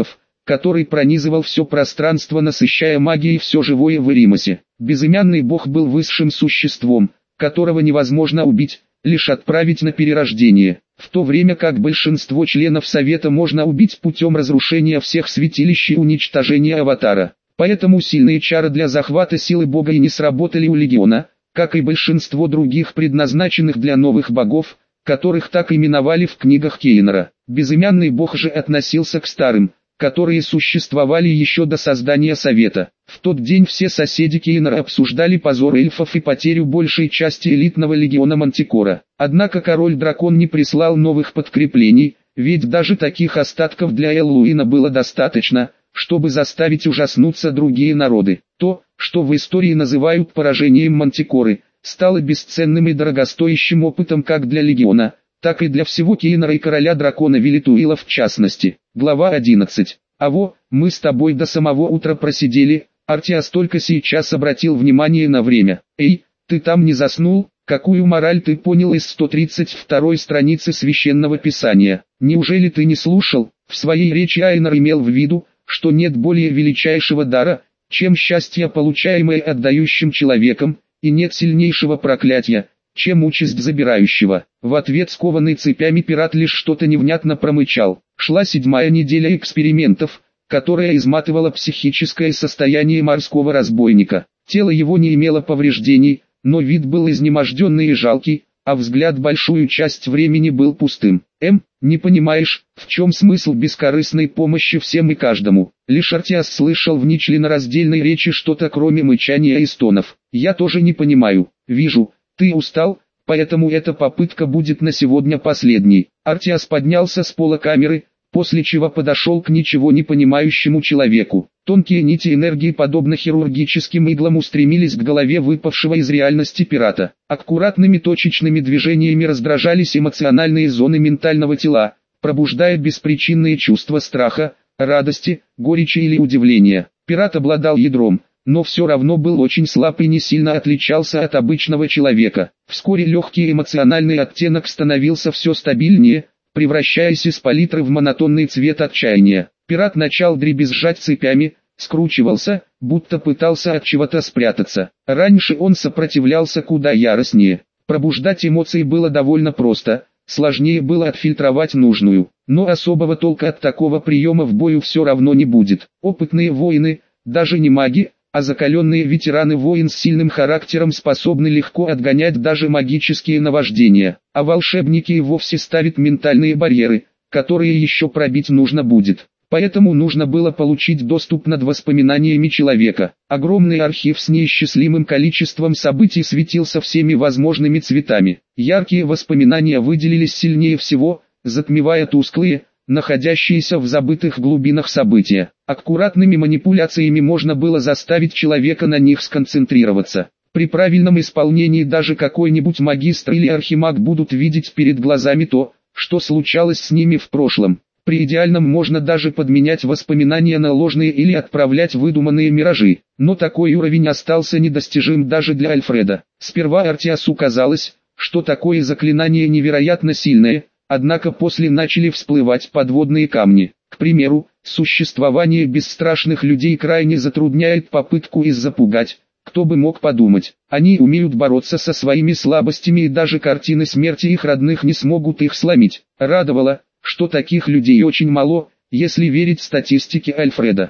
который пронизывал все пространство, насыщая магией все живое в Эримосе. Безымянный бог был высшим существом, которого невозможно убить, лишь отправить на перерождение, в то время как большинство членов Совета можно убить путем разрушения всех святилищ и уничтожения аватара. Поэтому сильные чары для захвата силы бога и не сработали у Легиона, как и большинство других предназначенных для новых богов, которых так именовали в книгах Кейнера. Безымянный бог же относился к старым, которые существовали еще до создания Совета. В тот день все соседи Кейнера обсуждали позор эльфов и потерю большей части элитного легиона Мантикора. Однако король-дракон не прислал новых подкреплений, ведь даже таких остатков для Эллуина было достаточно, чтобы заставить ужаснуться другие народы. То, что в истории называют поражением Мантикоры, стало бесценным и дорогостоящим опытом как для легиона, так и для всего Кейнера и короля дракона Велитуила в частности. Глава 11. «Аво, мы с тобой до самого утра просидели», Артиас только сейчас обратил внимание на время. «Эй, ты там не заснул? Какую мораль ты понял из 132 страницы Священного Писания? Неужели ты не слушал?» В своей речи Айнар имел в виду, что нет более величайшего дара, чем счастье, получаемое отдающим человеком, и нет сильнейшего проклятия, чем участь забирающего. В ответ скованный цепями пират лишь что-то невнятно промычал. Шла 7-я неделя экспериментов, которая изматывала психическое состояние морского разбойника. Тело его не имело повреждений, но вид был изнеможденный и жалкий, а взгляд большую часть времени был пустым. Не понимаешь, в чем смысл бескорыстной помощи всем и каждому?» Лишь Артиас слышал в нечленораздельной речи что-то кроме мычания и стонов. «Я тоже не понимаю. Вижу, ты устал, поэтому эта попытка будет на сегодня последней». Артиас поднялся с пола камеры, после чего подошел к ничего не понимающему человеку. Тонкие нити энергии, подобно хирургическим иглам, устремились к голове выпавшего из реальности пирата. Аккуратными точечными движениями раздражались эмоциональные зоны ментального тела, пробуждая беспричинные чувства страха, радости, горечи или удивления. Пират обладал ядром, но все равно был очень слаб и не сильно отличался от обычного человека. Вскоре легкий эмоциональный оттенок становился все стабильнее, превращаясь из палитры в монотонный цвет отчаяния. Пират начал дребезжать цепями, скручивался, будто пытался от чего-то спрятаться. Раньше он сопротивлялся куда яростнее. Пробуждать эмоции было довольно просто, сложнее было отфильтровать нужную. Но особого толка от такого приема в бою все равно не будет. Опытные воины, даже не маги, а закаленные ветераны-воин с сильным характером способны легко отгонять даже магические наваждения. А волшебники и вовсе ставят ментальные барьеры, которые еще пробить нужно будет. Поэтому нужно было получить доступ над воспоминаниями человека. Огромный архив с неисчислимым количеством событий светился всеми возможными цветами. Яркие воспоминания выделились сильнее всего, затмевая тусклые, находящиеся в забытых глубинах события. Аккуратными манипуляциями можно было заставить человека на них сконцентрироваться. При правильном исполнении даже какой-нибудь магистр или архимаг будут видеть перед глазами то, что случалось с ними в прошлом. При идеальном можно даже подменять воспоминания на ложные или отправлять выдуманные миражи. Но такой уровень остался недостижим даже для Альфреда. Сперва Артиасу казалось, что такое заклинание невероятно сильное, однако после начали всплывать подводные камни. К примеру, существование бесстрашных людей крайне затрудняет попытку их запугать. Кто бы мог подумать, они умеют бороться со своими слабостями, и даже картины смерти их родных не смогут их сломить. Радовало, что таких людей очень мало, если верить статистике Альфреда.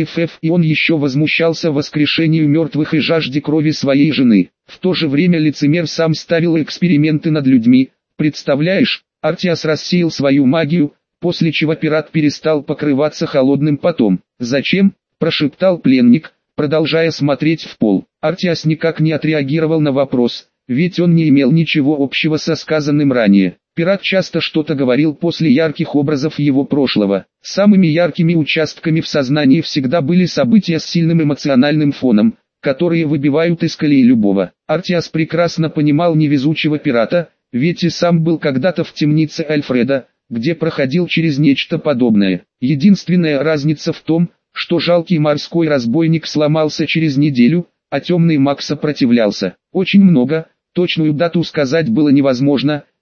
И он еще возмущался воскрешению мертвых и жажде крови своей жены. В то же время лицемер сам ставил эксперименты над людьми. Представляешь, Артиас рассеял свою магию, после чего пират перестал покрываться холодным потом. «Зачем?» – прошептал пленник, продолжая смотреть в пол. Артиас никак не отреагировал на вопрос, ведь он не имел ничего общего со сказанным ранее. Пират часто что-то говорил после ярких образов его прошлого. Самыми яркими участками в сознании всегда были события с сильным эмоциональным фоном, которые выбивают из колеи любого. Артиас прекрасно понимал невезучего пирата, ведь и сам был когда-то в темнице Альфреда, где проходил через нечто подобное. Единственная разница в том, что жалкий морской разбойник сломался через неделю, а темный маг сопротивлялся. Очень много, точную дату сказать было невозможно,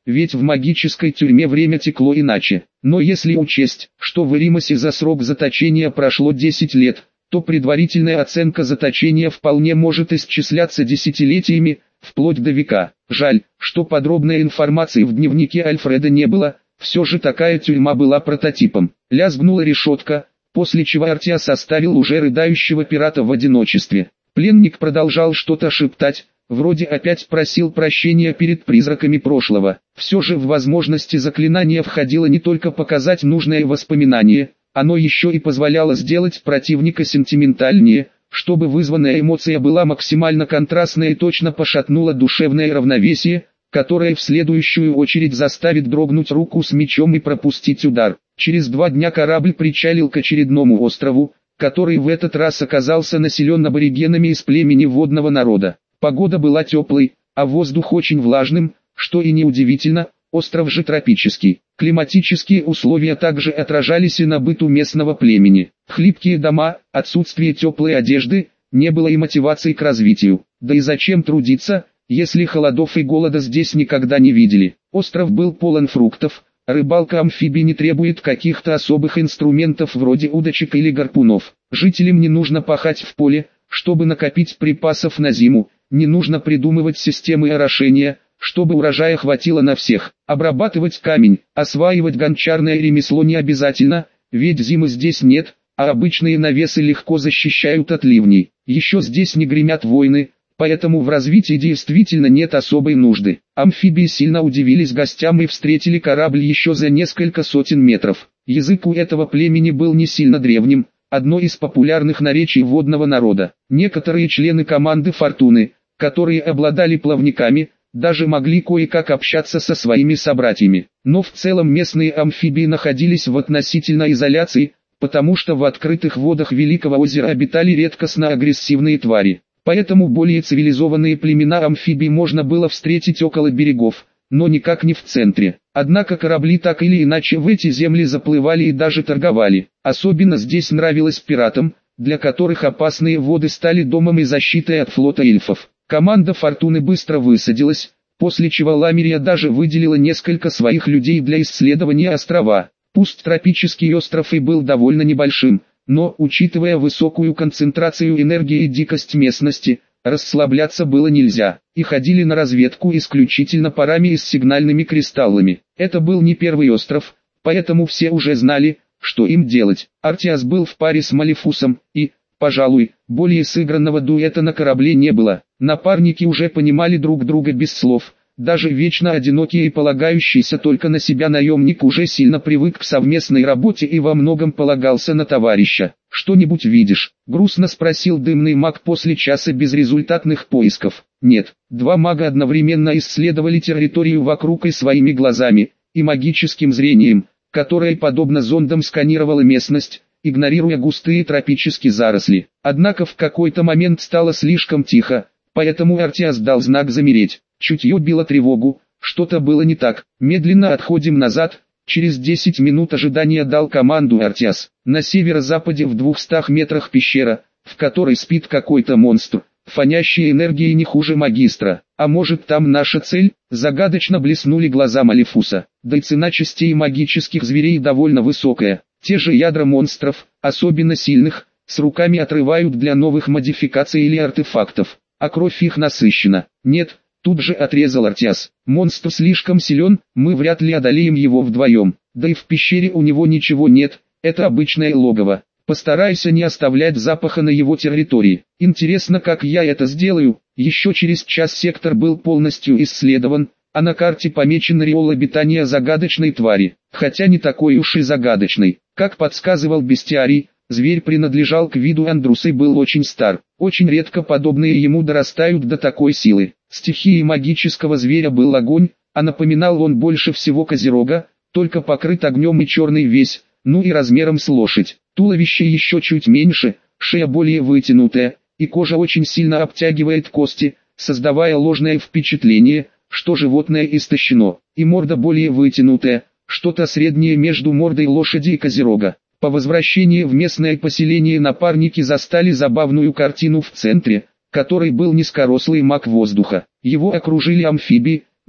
ведь в магической тюрьме время текло иначе. Но если учесть, что в Эримосе за срок заточения прошло 10 лет, то предварительная оценка заточения вполне может исчисляться десятилетиями, вплоть до века. Жаль, что подробной информации в дневнике Альфреда не было, все же такая тюрьма была прототипом. Лязгнула решетка, после чего Артиас оставил уже рыдающего пирата в одиночестве. Пленник продолжал что-то шептать, вроде опять просил прощения перед призраками прошлого. Все же в возможности заклинания входило не только показать нужное воспоминание, оно еще и позволяло сделать противника сентиментальнее, чтобы вызванная эмоция была максимально контрастной и точно пошатнула душевное равновесие, которое в следующую очередь заставит дрогнуть руку с мечом и пропустить удар. Через 2 дня корабль причалил к очередному острову, который в этот раз оказался населен аборигенами из племени водного народа. Погода была теплой, а воздух очень влажным, что и неудивительно, остров же тропический. Климатические условия также отражались и на быту местного племени. Хлипкие дома, отсутствие теплой одежды, не было и мотивации к развитию. Да и зачем трудиться, если холодов и голода здесь никогда не видели. Остров был полон фруктов, рыбалка амфибий не требует каких-то особых инструментов вроде удочек или гарпунов. Жителям не нужно пахать в поле, чтобы накопить припасов на зиму, не нужно придумывать системы орошения, чтобы урожая хватило на всех. Обрабатывать камень, осваивать гончарное ремесло не обязательно, ведь зимы здесь нет, а обычные навесы легко защищают от ливней. Еще здесь не гремят войны, поэтому в развитии действительно нет особой нужды. Амфибии сильно удивились гостям и встретили корабль еще за несколько сотен метров. Язык у этого племени был не сильно древним, одно из популярных наречий водного народа. Некоторые члены команды «Фортуны», которые обладали плавниками, даже могли кое-как общаться со своими собратьями. Но в целом местные амфибии находились в относительной изоляции, потому что в открытых водах Великого озера обитали редкостно агрессивные твари. Поэтому более цивилизованные племена амфибий можно было встретить около берегов, но никак не в центре. Однако корабли так или иначе в эти земли заплывали и даже торговали. Особенно здесь нравилось пиратам, для которых опасные воды стали домом и защитой от флота эльфов. Команда «Фортуны» быстро высадилась, после чего Ламерия даже выделила несколько своих людей для исследования острова. Пусть тропический остров и был довольно небольшим, но, учитывая высокую концентрацию энергии и дикость местности, расслабляться было нельзя, и ходили на разведку исключительно парами и с сигнальными кристаллами. Это был не первый остров, поэтому все уже знали, что им делать. Артиас был в паре с Малефусом, и, пожалуй, более сыгранного дуэта на корабле не было. Напарники уже понимали друг друга без слов. Даже вечно одинокий и полагающийся только на себя наемник уже сильно привык к совместной работе и во многом полагался на товарища. «Что-нибудь видишь?» — грустно спросил дымный маг после часа безрезультатных поисков. «Нет». 2 мага одновременно исследовали территорию вокруг и своими глазами, и магическим зрением, которое подобно зондам сканировало местность, игнорируя густые тропические заросли. Однако в какой-то момент стало слишком тихо, поэтому Артиас дал знак замереть. Чутье било тревогу, что-то было не так. Медленно отходим назад. Через 10 минут ожидания дал команду Артиас. На северо-западе в 200 метрах пещера, в которой спит какой-то монстр, фонящий энергией не хуже магистра. А может там наша цель? Загадочно блеснули глаза Малефуса. Да и цена частей магических зверей довольно высокая. Те же ядра монстров, особенно сильных, с руками отрывают для новых модификаций или артефактов. А кровь их насыщена. Нет. Тут же отрезал Артиас. Монстр слишком силен, мы вряд ли одолеем его вдвоем. Да и в пещере у него ничего нет, это обычное логово. Постарайся не оставлять запаха на его территории. Интересно, как я это сделаю. Еще через час сектор был полностью исследован, а на карте помечен ореол обитания загадочной твари. Хотя не такой уж и загадочной. Как подсказывал бестиарий, зверь принадлежал к виду Андрус и был очень стар. Очень редко подобные ему дорастают до такой силы. Стихией магического зверя был огонь, а напоминал он больше всего козерога, только покрыт огнем и черный весь, ну и размером с лошадь. Туловище еще чуть меньше, шея более вытянутая, и кожа очень сильно обтягивает кости, создавая ложное впечатление, что животное истощено, и морда более вытянутая, что-то среднее между мордой лошади и козерога. По возвращении в местное поселение напарники застали забавную картину в центре, которой был низкорослый маг воздуха. Его окружили амфибии,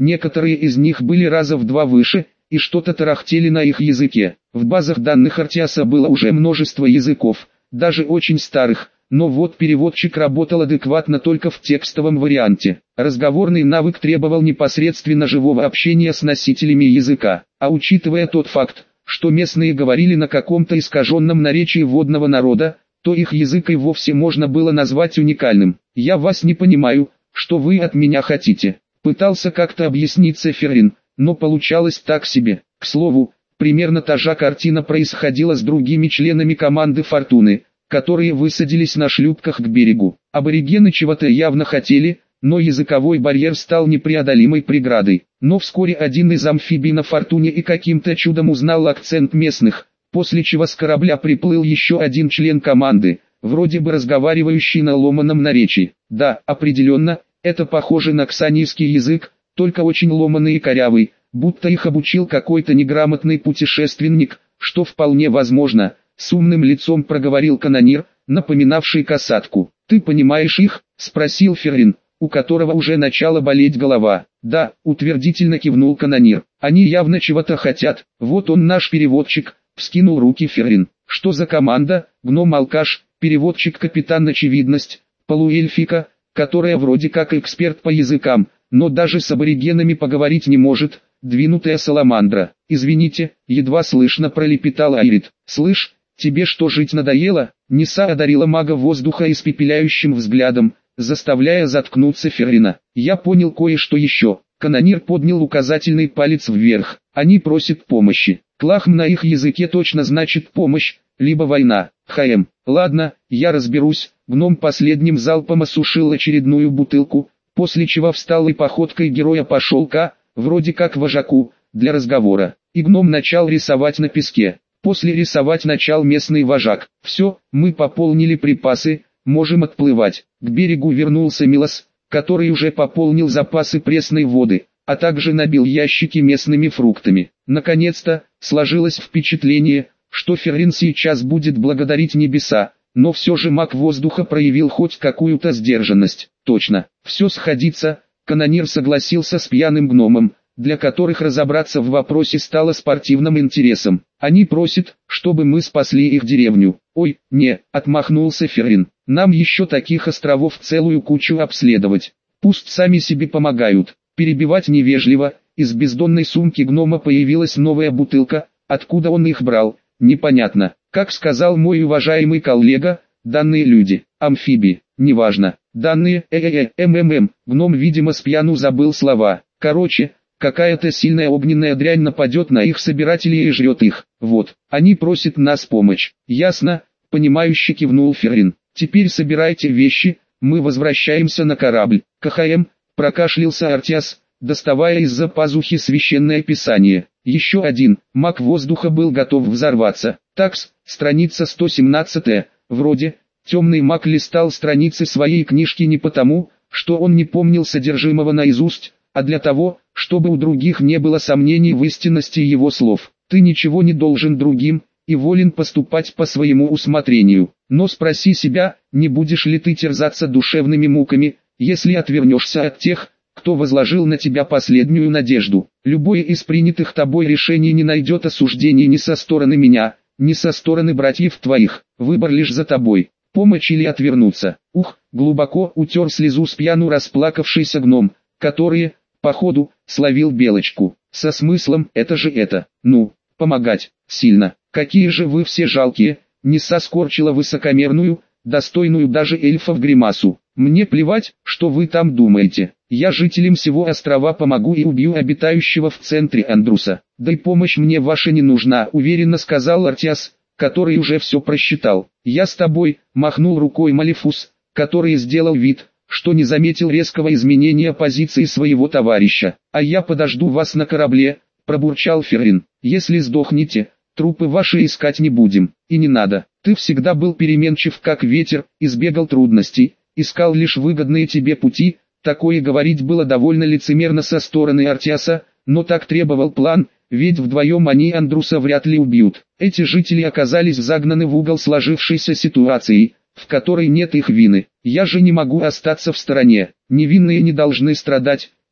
некоторые из них были раза в 2 выше, и что-то тарахтели на их языке. В базах данных Артиаса было уже множество языков, даже очень старых, но вот переводчик работал адекватно только в текстовом варианте. Разговорный навык требовал непосредственно живого общения с носителями языка, а учитывая тот факт, что местные говорили на каком-то искаженном наречии водного народа, то их язык и вовсе можно было назвать уникальным. «Я вас не понимаю, что вы от меня хотите», — пытался как-то объясниться Феррин, но получалось так себе. К слову, примерно та же картина происходила с другими членами команды «Фортуны», которые высадились на шлюпках к берегу. Аборигены чего-то явно хотели, но языковой барьер стал непреодолимой преградой. Но вскоре один из амфибий на «Фортуне» и каким-то чудом узнал акцент местных, после чего с корабля приплыл еще один член команды, вроде бы разговаривающий на ломаном наречии. Да, определенно, это похоже на ксанийский язык, только очень ломаный и корявый, будто их обучил какой-то неграмотный путешественник, что вполне возможно. С умным лицом проговорил канонир, напоминавший касатку. «Ты понимаешь их?» – спросил Феррин, у которого уже начала болеть голова. «Да», – утвердительно кивнул канонир. «Они явно чего-то хотят. Вот он наш переводчик», – вскинул руки Феррин. «Что за команда?» «Гном-алкаш, переводчик-капитан очевидность, полуэльфика, которая вроде как эксперт по языкам, но даже с аборигенами поговорить не может, двинутая саламандра». «Извините», – едва слышно пролепетал Айрит. «Слышь, тебе что, жить надоело?» Ниса одарила мага воздуха испепеляющим взглядом, заставляя заткнуться Феррина. «Я понял кое-что еще». Канонир поднял указательный палец вверх. «Они просят помощи. Клахм на их языке точно значит помощь, либо война. ХМ. Ладно, я разберусь». Гном последним залпом осушил очередную бутылку, после чего встал и походкой героя пошел вроде как вожаку, для разговора. И гном начал рисовать на песке. После рисовать начал местный вожак. «Все, мы пополнили припасы, можем отплывать». К берегу вернулся Милос, который уже пополнил запасы пресной воды, а также набил ящики местными фруктами. Наконец-то, сложилось впечатление, что Феррин сейчас будет благодарить небеса, но все же маг воздуха проявил хоть какую-то сдержанность. «Точно, все сходится», — канонир согласился с пьяным гномом, для которых разобраться в вопросе стало спортивным интересом. «Они просят, чтобы мы спасли их деревню». «Ой, не», — отмахнулся Феррин, — «нам еще таких островов целую кучу обследовать. Пусть сами себе помогают». Перебивать невежливо, из бездонной сумки гнома появилась новая бутылка, откуда он их брал, непонятно. Как сказал мой уважаемый коллега, данные люди, амфибии, неважно, данные, гном видимо с пьяну забыл слова. Короче, какая-то сильная огненная дрянь нападет на их собирателей и жрет их. Вот, они просят нас помочь. Ясно, понимающе кивнул Феррин. Теперь собирайте вещи, мы возвращаемся на корабль. КХМ, прокашлялся Артиас, доставая из-за пазухи священное писание. Еще один, маг воздуха был готов взорваться. Такс, страница 117, вроде, темный маг листал страницы своей книжки не потому, что он не помнил содержимого наизусть, а для того, чтобы у других не было сомнений в истинности его слов. Ты ничего не должен другим, и волен поступать по своему усмотрению. Но спроси себя, не будешь ли ты терзаться душевными муками, если отвернешься от тех, кто возложил на тебя последнюю надежду. Любое из принятых тобой решений не найдет осуждения ни со стороны меня, ни со стороны братьев твоих. Выбор лишь за тобой. Помочь или отвернуться. Ух, глубоко утер слезу с пьяну расплакавшийся гном, который, походу, словил белочку. Со смыслом «это же это». Ну, помогать, сильно. Какие же вы все жалкие. Ниса скорчила высокомерную, достойную даже эльфов гримасу. Мне плевать, что вы там думаете. Я жителям всего острова помогу и убью обитающего в центре Андруса. Да и помощь мне ваша не нужна, уверенно сказал Артиас, который уже все просчитал. Я с тобой, махнул рукой Малефус, который сделал вид, что не заметил резкого изменения позиции своего товарища. А я подожду вас на корабле, пробурчал Феррин. Если сдохнете, трупы ваши искать не будем. И не надо, ты всегда был переменчив как ветер, избегал трудностей, искал лишь выгодные тебе пути. Такое говорить было довольно лицемерно со стороны Артиаса, но так требовал план, ведь вдвоем они Андруса вряд ли убьют. Эти жители оказались загнаны в угол сложившейся ситуации, в которой нет их вины. Я же не могу остаться в стороне. Невинные не должны страдать,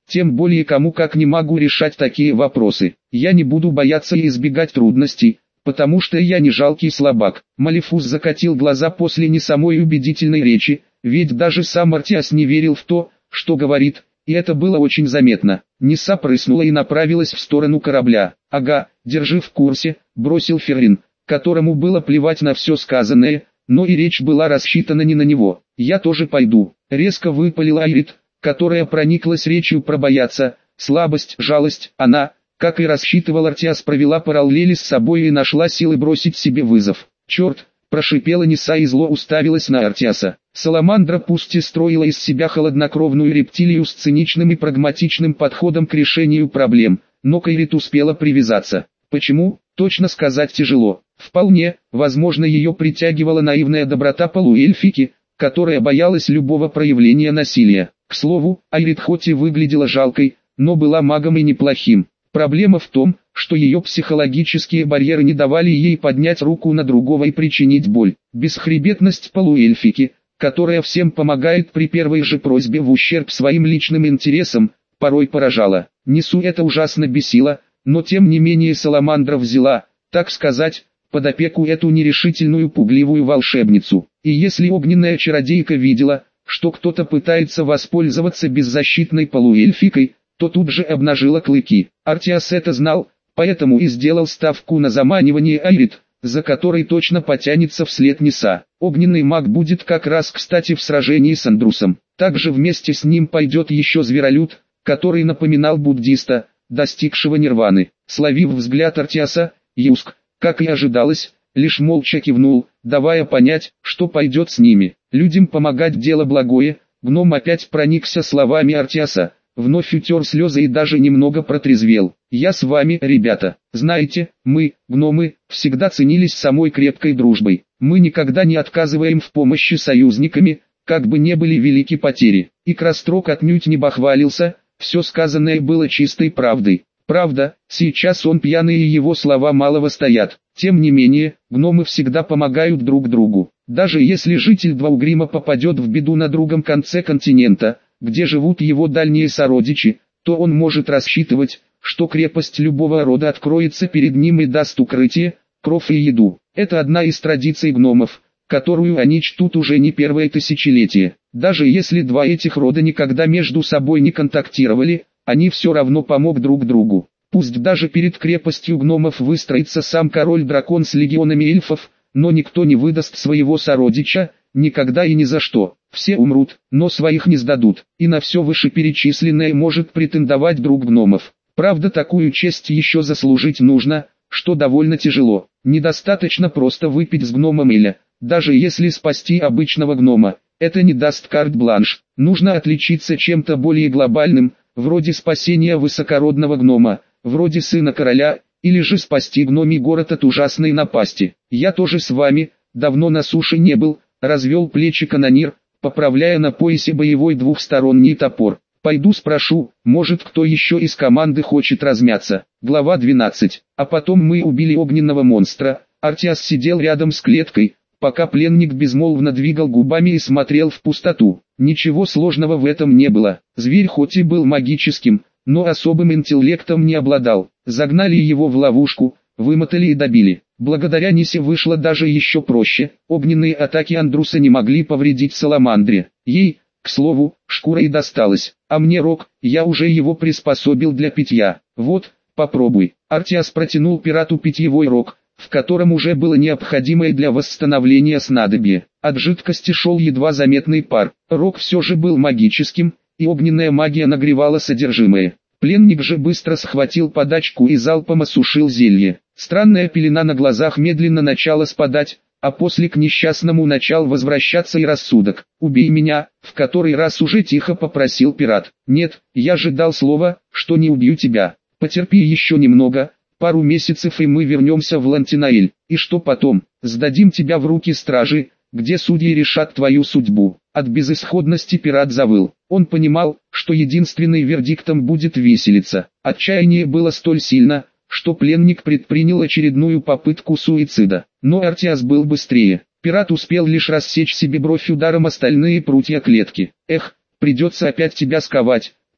Тем более кому как не могу решать такие вопросы. Я не буду бояться и избегать трудностей, потому что я не жалкий слабак. Малифус закатил глаза после не самой убедительной речи, ведь даже сам Артиас не верил в то, что говорит, и это было очень заметно. Ниса прыснула и направилась в сторону корабля. «Ага, держи в курсе», — бросил Феррин, которому было плевать на все сказанное, но и речь была рассчитана не на него. «Я тоже пойду», — резко выпалила Айрит, которая прониклась речью про бояться, слабость, жалость. Она, как и рассчитывал Артиас, провела параллели с собой и нашла силы бросить себе вызов. «Черт!» — прошипела Ниса и зло уставилась на Артиаса. Саламандра пусть и строила из себя холоднокровную рептилию с циничным и прагматичным подходом к решению проблем, но к Айрит успела привязаться. Почему? Точно сказать тяжело. Вполне, возможно, ее притягивала наивная доброта полуэльфики, которая боялась любого проявления насилия. К слову, Айрит хоть и выглядела жалкой, но была магом и неплохим. Проблема в том, что ее психологические барьеры не давали ей поднять руку на другого и причинить боль. Бесхребетность полуэльфики, которая всем помогает при первой же просьбе в ущерб своим личным интересам, порой поражала. Нису это ужасно бесило, но тем не менее Саламандра взяла, так сказать, под опеку эту нерешительную пугливую волшебницу. И если огненная чародейка видела, что кто-то пытается воспользоваться беззащитной полуэльфикой, то тут же обнажила клыки. Артиас это знал, поэтому и сделал ставку на заманивание Айрит, за которой точно потянется вслед Ниса. Огненный маг будет как раз кстати в сражении с Андрусом. Также вместе с ним пойдет еще зверолюд, который напоминал буддиста, достигшего нирваны. Словив взгляд Артиаса, Юск, как и ожидалось, лишь молча кивнул, давая понять, что пойдет с ними. Людям помогать дело благое. Гном опять проникся словами Артиаса, вновь утер слезы и даже немного протрезвел. «Я с вами, ребята. Знаете, мы, гномы, всегда ценились самой крепкой дружбой. Мы никогда не отказываем в помощи союзниками, как бы не были велики потери». И Крастрок отнюдь не бахвалился, все сказанное было чистой правдой. Правда, сейчас он пьяный и его слова малого стоят. Тем не менее, гномы всегда помогают друг другу. Даже если житель Дваугрима попадет в беду на другом конце континента, где живут его дальние сородичи, то он может рассчитывать, что крепость любого рода откроется перед ним и даст укрытие, кров и еду. Это одна из традиций гномов, которую они чтут уже не первое тысячелетие. Даже если два этих рода никогда между собой не контактировали, они все равно помогут друг другу. Пусть даже перед крепостью гномов выстроится сам король-дракон с легионами эльфов, но никто не выдаст своего сородича, никогда и ни за что. Все умрут, но своих не сдадут, и на все вышеперечисленное может претендовать друг гномов. Правда, такую честь еще заслужить нужно, что довольно тяжело. Недостаточно просто выпить с гномом Эля, даже если спасти обычного гнома. Это не даст карт-бланш. Нужно отличиться чем-то более глобальным, вроде спасения высокородного гнома, вроде сына короля, или же спасти гномий город от ужасной напасти. «Я тоже с вами, давно на суше не был», — развел плечи канонир, поправляя на поясе боевой двухсторонний топор. «Пойду спрошу, может кто еще из команды хочет размяться». Глава 12. А потом мы убили огненного монстра. Артиас сидел рядом с клеткой, пока пленник безмолвно двигал губами и смотрел в пустоту. Ничего сложного в этом не было. Зверь хоть и был магическим, но особым интеллектом не обладал. Загнали его в ловушку, вымотали и добили. Благодаря Нисе вышло даже еще проще. Огненные атаки Андруса не могли повредить Саламандре. Ей, к слову, шкура и досталась. А мне рог, я уже его приспособил для питья. Вот, попробуй. Артиас протянул пирату питьевой рог, в котором уже было необходимое для восстановления снадобье. От жидкости шел едва заметный пар. Рог все же был магическим, и огненная магия нагревала содержимое. Пленник же быстро схватил подачку и залпом осушил зелье. Странная пелена на глазах медленно начала спадать, а после к несчастному начал возвращаться и рассудок. «Убей меня», — в который раз уже тихо попросил пират. «Нет, я же дал слово, что не убью тебя. Потерпи еще немного, пару месяцев и мы вернемся в Лантинаэль. И что потом? Сдадим тебя в руки стражи, где судьи решат твою судьбу». От безысходности пират завыл. Он понимал, что единственным вердиктом будет виселица. Отчаяние было столь сильно, что пленник предпринял очередную попытку суицида. Но Артиас был быстрее. Пират успел лишь рассечь себе бровь ударом остальные прутья клетки. «Эх, придется опять тебя сковать»,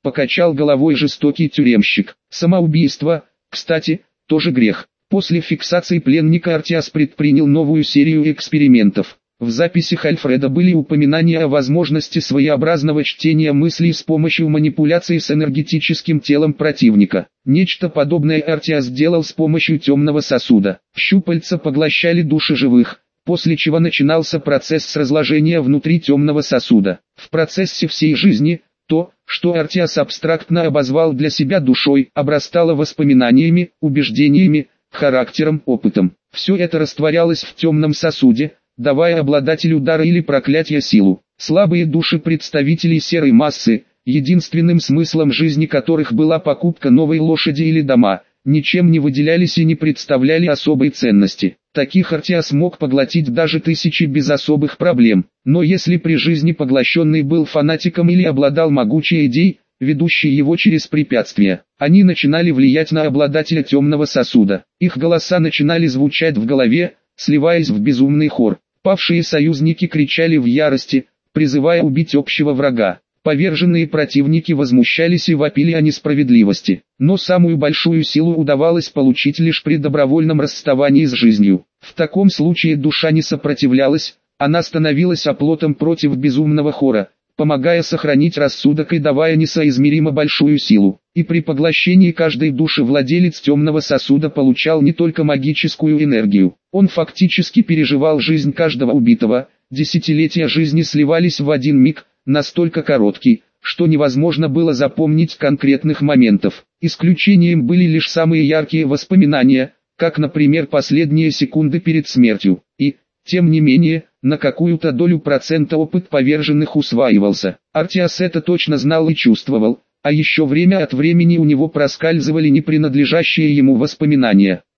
покачал головой жестокий тюремщик. Самоубийство, кстати, тоже грех. После фиксации пленника Артиас предпринял новую серию экспериментов. В записях Альфреда были упоминания о возможности своеобразного чтения мыслей с помощью манипуляции с энергетическим телом противника. Нечто подобное Артиас делал с помощью темного сосуда. Щупальца поглощали души живых, после чего начинался процесс разложения внутри темного сосуда. В процессе всей жизни, то, что Артиас абстрактно обозвал для себя душой, обрастало воспоминаниями, убеждениями, характером, опытом. Все это растворялось в темном сосуде, давая обладателю дара или проклятия силу. Слабые души представителей серой массы, единственным смыслом жизни которых была покупка новой лошади или дома, ничем не выделялись и не представляли особой ценности. Таких Артиас мог поглотить даже тысячи без особых проблем. Но если при жизни поглощенный был фанатиком или обладал могучей идеей, ведущей его через препятствия, они начинали влиять на обладателя темного сосуда. Их голоса начинали звучать в голове, сливаясь в безумный хор. Павшие союзники кричали в ярости, призывая убить общего врага. Поверженные противники возмущались и вопили о несправедливости. Но самую большую силу удавалось получить лишь при добровольном расставании с жизнью. В таком случае душа не сопротивлялась, она становилась оплотом против безумного хора, помогая сохранить рассудок и давая несоизмеримо большую силу. И при поглощении каждой души владелец темного сосуда получал не только магическую энергию, он фактически переживал жизнь каждого убитого. Десятилетия жизни сливались в один миг, настолько короткий, что невозможно было запомнить конкретных моментов. Исключением были лишь самые яркие воспоминания, как, например, последние секунды перед смертью. И, тем не менее, на какую-то долю процента опыт поверженных усваивался. Артиас это точно знал и чувствовал, а еще время от времени у него проскальзывали непринадлежащие ему воспоминания.